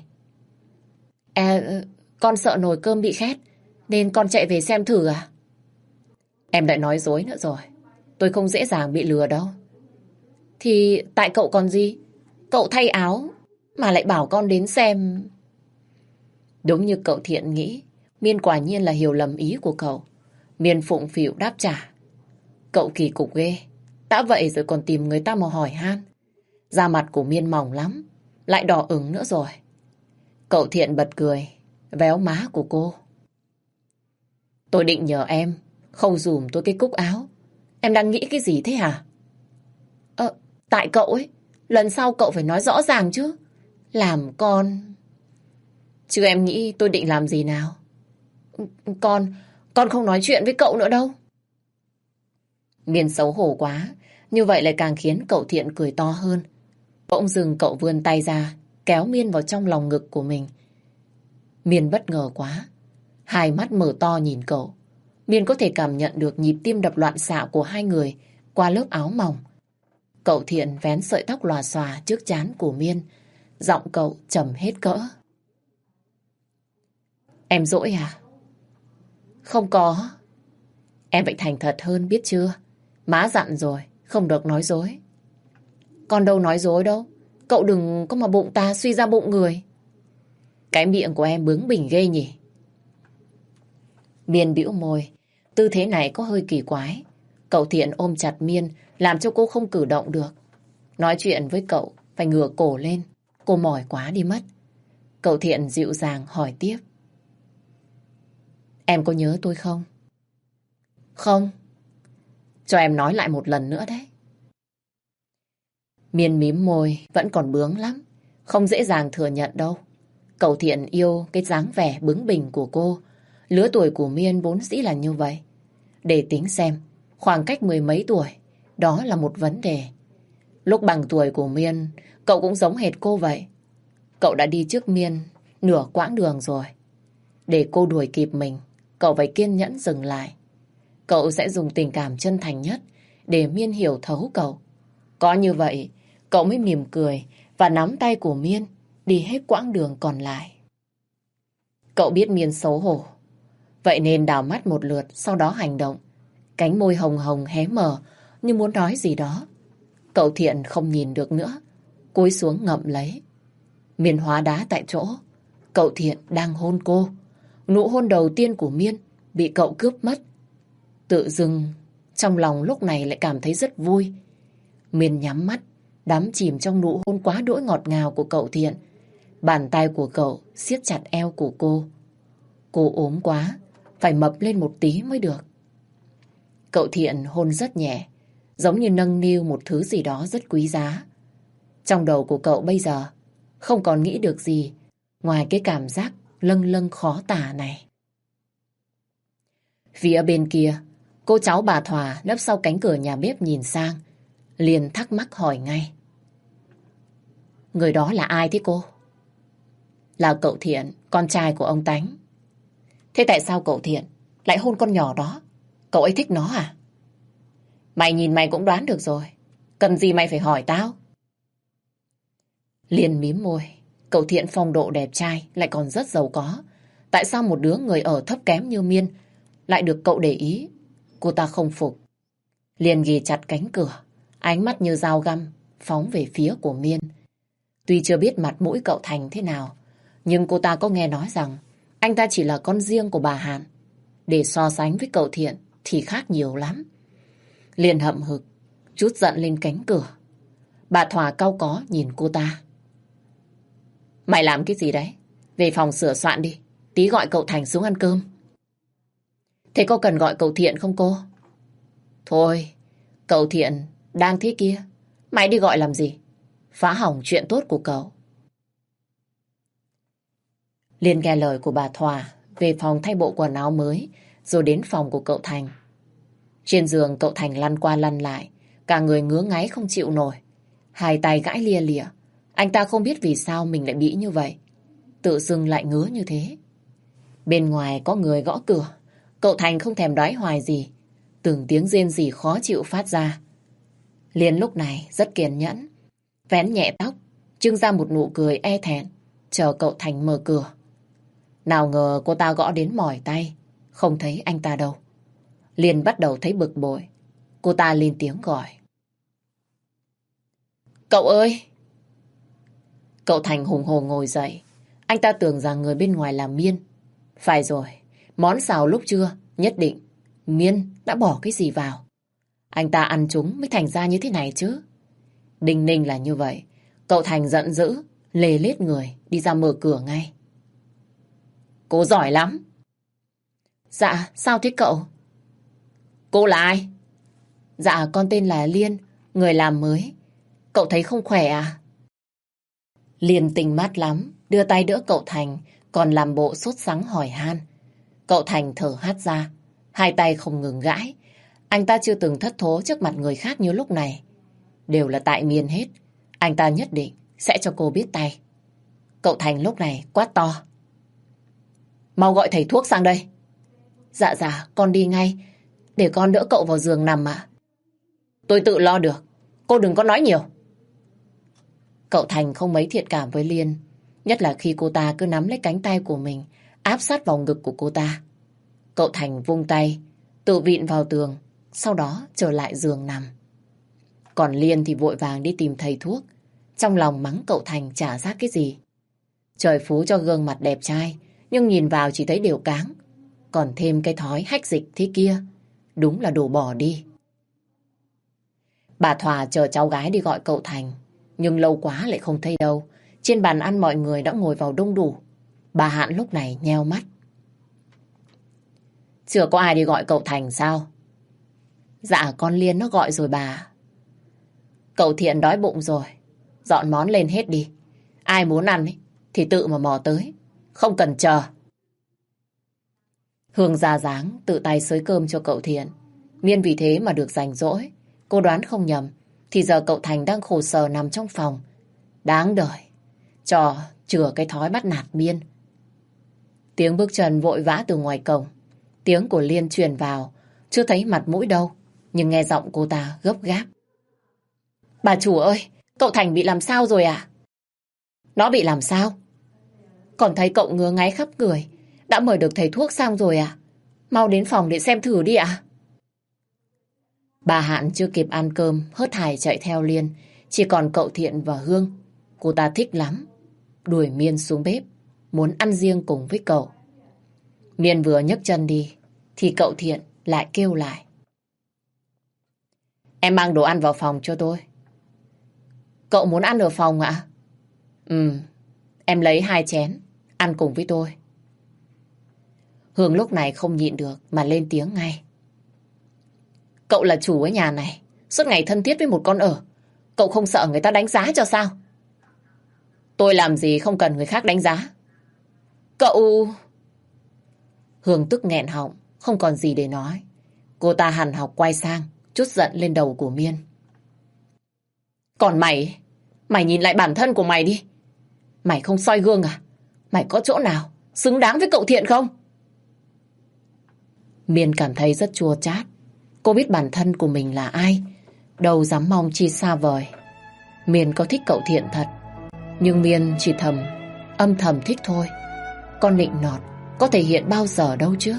À, con sợ nồi cơm bị khét nên con chạy về xem thử à? Em lại nói dối nữa rồi. Tôi không dễ dàng bị lừa đâu. Thì tại cậu còn gì? Cậu thay áo mà lại bảo con đến xem. Đúng như cậu Thiện nghĩ, Miên quả nhiên là hiểu lầm ý của cậu. Miên phụng phịu đáp trả. Cậu kỳ cục ghê. Đã vậy rồi còn tìm người ta mà hỏi han. Da mặt của Miên mỏng lắm, lại đỏ ửng nữa rồi. Cậu Thiện bật cười, véo má của cô. Tôi định nhờ em không dùm tôi cái cúc áo. Em đang nghĩ cái gì thế hả? Ờ, tại cậu ấy. Lần sau cậu phải nói rõ ràng chứ. Làm con... Chứ em nghĩ tôi định làm gì nào? Con, con không nói chuyện với cậu nữa đâu. Miên xấu hổ quá, như vậy lại càng khiến cậu Thiện cười to hơn. Bỗng dưng cậu vươn tay ra, kéo Miên vào trong lòng ngực của mình. Miên bất ngờ quá, hai mắt mở to nhìn cậu. Miên có thể cảm nhận được nhịp tim đập loạn xạ của hai người qua lớp áo mỏng. Cậu Thiện vén sợi tóc lòa xòa trước trán của Miên, giọng cậu trầm hết cỡ. Em dỗi à? Không có. Em phải thành thật hơn biết chưa? Má dặn rồi, không được nói dối. Con đâu nói dối đâu. Cậu đừng có mà bụng ta suy ra bụng người. Cái miệng của em bướng bỉnh ghê nhỉ? Miên bĩu môi. Tư thế này có hơi kỳ quái. Cậu Thiện ôm chặt Miên, làm cho cô không cử động được. Nói chuyện với cậu phải ngửa cổ lên. Cô mỏi quá đi mất. Cậu Thiện dịu dàng hỏi tiếp. Em có nhớ tôi không? Không. Cho em nói lại một lần nữa đấy. Miên mím môi, vẫn còn bướng lắm. Không dễ dàng thừa nhận đâu. Cậu Thiện yêu cái dáng vẻ bướng bỉnh của cô. Lứa tuổi của Miên vốn dĩ là như vậy. Để tính xem, khoảng cách mười mấy tuổi, đó là một vấn đề. Lúc bằng tuổi của Miên, cậu cũng giống hệt cô vậy. Cậu đã đi trước Miên nửa quãng đường rồi. Để cô đuổi kịp mình, cậu phải kiên nhẫn dừng lại. Cậu sẽ dùng tình cảm chân thành nhất để Miên hiểu thấu cậu. Có như vậy, cậu mới mỉm cười và nắm tay của Miên đi hết quãng đường còn lại. Cậu biết Miên xấu hổ, vậy nên đảo mắt một lượt, sau đó hành động. Cánh môi hồng hồng hé mở như muốn nói gì đó. Cậu Thiện không nhìn được nữa, cúi xuống ngậm lấy. Miên hóa đá tại chỗ. Cậu Thiện đang hôn cô. Nụ hôn đầu tiên của Miên bị cậu cướp mất. Tự dưng trong lòng lúc này lại cảm thấy rất vui. Miên nhắm mắt, đắm chìm trong nụ hôn quá đỗi ngọt ngào của cậu Thiện. Bàn tay của cậu siết chặt eo của cô. Cô ốm quá, phải mập lên một tí mới được. Cậu Thiện hôn rất nhẹ, giống như nâng niu một thứ gì đó rất quý giá. Trong đầu của cậu bây giờ không còn nghĩ được gì ngoài cái cảm giác lâng lâng khó tả này. Phía bên kia, cô cháu bà Thỏa nấp sau cánh cửa nhà bếp nhìn sang, liền thắc mắc hỏi ngay. Người đó là ai thế cô? Là cậu Thiện, con trai của ông Tánh. Thế tại sao cậu Thiện lại hôn con nhỏ đó? Cậu ấy thích nó à? Mày nhìn mày cũng đoán được rồi. Cần gì mày phải hỏi tao? Liên mím môi. Cậu Thiện phong độ đẹp trai, lại còn rất giàu có. Tại sao một đứa người ở thấp kém như Miên lại được cậu để ý? Cô ta không phục. Liên ghì chặt cánh cửa, ánh mắt như dao găm phóng về phía của Miên. Tuy chưa biết mặt mũi cậu Thành thế nào, nhưng cô ta có nghe nói rằng anh ta chỉ là con riêng của bà Hạn. Để so sánh với cậu Thiện thì khác nhiều lắm. Liên hậm hực, trút giận lên cánh cửa. Bà Thỏa cau có nhìn cô ta. Mày làm cái gì đấy? Về phòng sửa soạn đi, tí gọi cậu Thành xuống ăn cơm. Thế có cần gọi cậu Thiện không cô? Thôi, cậu Thiện đang thế kia, mày đi gọi làm gì? Phá hỏng chuyện tốt của cậu. Liên nghe lời của bà Thỏa, về phòng thay bộ quần áo mới, rồi đến phòng của cậu Thành. Trên giường cậu Thành lăn qua lăn lại, cả người ngứa ngáy không chịu nổi. Hai tay gãi lia lịa, anh ta không biết vì sao mình lại bị như vậy. Tự dưng lại ngứa như thế. Bên ngoài có người gõ cửa, cậu Thành không thèm đoái hoài gì. Từng tiếng rên rỉ khó chịu phát ra. Liên lúc này rất kiên nhẫn, vén nhẹ tóc, trưng ra một nụ cười e thẹn, chờ cậu Thành mở cửa. Nào ngờ cô ta gõ đến mỏi tay, không thấy anh ta đâu. Liên bắt đầu thấy bực bội. Cô ta lên tiếng gọi. Cậu ơi! Cậu Thành hùng hồn ngồi dậy. Anh ta tưởng rằng người bên ngoài là Miên. Phải rồi, món xào lúc trưa nhất định Miên đã bỏ cái gì vào. Anh ta ăn chúng mới thành ra như thế này chứ. Đinh ninh là như vậy. Cậu Thành giận dữ, lê lết người đi ra mở cửa ngay. Cô giỏi lắm. Dạ, sao thế cậu? Cô là ai? Dạ, con tên là Liên, người làm mới. Cậu thấy không khỏe à? Liên tình mát lắm, đưa tay đỡ cậu Thành, còn làm bộ sốt sắng hỏi han. Cậu Thành thở hắt ra, hai tay không ngừng gãi. Anh ta chưa từng thất thố trước mặt người khác như lúc này. Đều là tại Miên hết. Anh ta nhất định sẽ cho cô biết tay. Cậu Thành lúc này quát to. Mau gọi thầy thuốc sang đây. Dạ dạ, con đi ngay. Để con đỡ cậu vào giường nằm ạ. Tôi tự lo được. Cô đừng có nói nhiều. Cậu Thành không mấy thiện cảm với Liên. Nhất là khi cô ta cứ nắm lấy cánh tay của mình, áp sát vào ngực của cô ta. Cậu Thành vung tay, tự vịn vào tường, sau đó trở lại giường nằm. Còn Liên thì vội vàng đi tìm thầy thuốc, trong lòng mắng cậu Thành chả giác cái gì. Trời phú cho gương mặt đẹp trai, nhưng nhìn vào chỉ thấy đều cáng. Còn thêm cái thói hách dịch thế kia, đúng là đồ bỏ đi. Bà Thỏa chờ cháu gái đi gọi cậu Thành, nhưng lâu quá lại không thấy đâu. Trên bàn ăn mọi người đã ngồi vào đông đủ. Bà Hạn lúc này nheo mắt. Chưa có ai đi gọi cậu Thành sao? Dạ con Liên nó gọi rồi bà. Cậu Thiện đói bụng rồi, dọn món lên hết đi. Ai muốn ăn ấy, thì tự mà mò tới, không cần chờ. Hương ra dáng tự tay xới cơm cho cậu Thiện. Miên vì thế mà được rảnh rỗi. Cô đoán không nhầm thì giờ cậu Thành đang khổ sở nằm trong phòng. Đáng đời, cho chừa cái thói bắt nạt Miên. Tiếng bước chân vội vã từ ngoài cổng. Tiếng của Liên truyền vào. Chưa thấy mặt mũi đâu, nhưng nghe giọng cô ta gấp gáp. Bà chủ ơi, cậu Thành bị làm sao rồi à? Nó bị làm sao? Còn thấy cậu ngứa ngáy khắp người. Đã mời được thầy thuốc sang rồi à? Mau đến phòng để xem thử đi ạ. Bà Hạn chưa kịp ăn cơm, hớt hải chạy theo Liên. Chỉ còn cậu Thiện và Hương. Cô ta thích lắm, đuổi Miên xuống bếp, muốn ăn riêng cùng với cậu. Miên vừa nhấc chân đi thì cậu Thiện lại kêu lại. Em mang đồ ăn vào phòng cho tôi. Cậu muốn ăn ở phòng ạ? Ừ, em lấy hai chén, ăn cùng với tôi. Hương lúc này không nhịn được mà lên tiếng ngay. Cậu là chủ ở nhà này, suốt ngày thân thiết với một con ở. Cậu không sợ người ta đánh giá cho sao? Tôi làm gì không cần người khác đánh giá. Cậu... Hương tức nghẹn họng, không còn gì để nói. Cô ta hằn học quay sang, trút giận lên đầu của Miên. Còn mày, mày nhìn lại bản thân của mày đi. Mày không soi gương à? Mày có chỗ nào xứng đáng với cậu Thiện không? Miên cảm thấy rất chua chát. Cô biết bản thân của mình là ai, đâu dám mong chi xa vời. Miên có thích cậu Thiện thật, nhưng Miên chỉ thầm, âm thầm thích thôi. Con nịnh nọt có thể hiện bao giờ đâu chứ.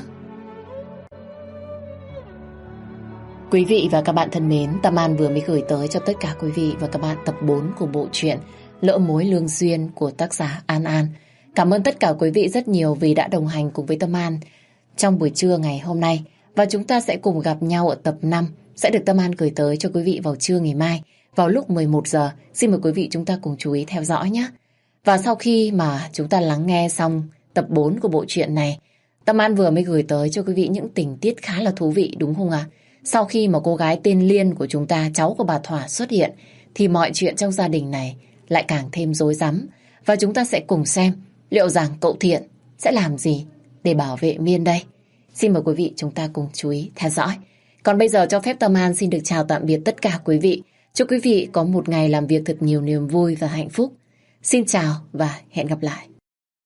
Quý vị và các bạn thân mến, Tâm An vừa mới gửi tới cho tất cả quý vị và các bạn tập bốn của bộ truyện Lỡ Mối Lương Duyên của tác giả An An. Cảm ơn tất cả quý vị rất nhiều vì đã đồng hành cùng với Tâm An trong buổi trưa ngày hôm nay. Và chúng ta sẽ cùng gặp nhau ở tập năm, sẽ được Tâm An gửi tới cho quý vị vào trưa ngày mai, vào lúc mười một giờ. Xin mời quý vị chúng ta cùng chú ý theo dõi nhé. Và sau khi mà chúng ta lắng nghe xong tập bốn của bộ truyện này, Tâm An vừa mới gửi tới cho quý vị những tình tiết khá là thú vị đúng không ạ? Sau khi mà cô gái tên Liên của chúng ta, cháu của bà Thỏa xuất hiện, thì mọi chuyện trong gia đình này lại càng thêm rối rắm. Và chúng ta sẽ cùng xem liệu rằng cậu Thiện sẽ làm gì để bảo vệ Miên đây. Xin mời quý vị chúng ta cùng chú ý theo dõi. Còn bây giờ cho phép Tâm An xin được chào tạm biệt tất cả quý vị. Chúc quý vị có một ngày làm việc thật nhiều niềm vui và hạnh phúc. Xin chào và hẹn gặp lại.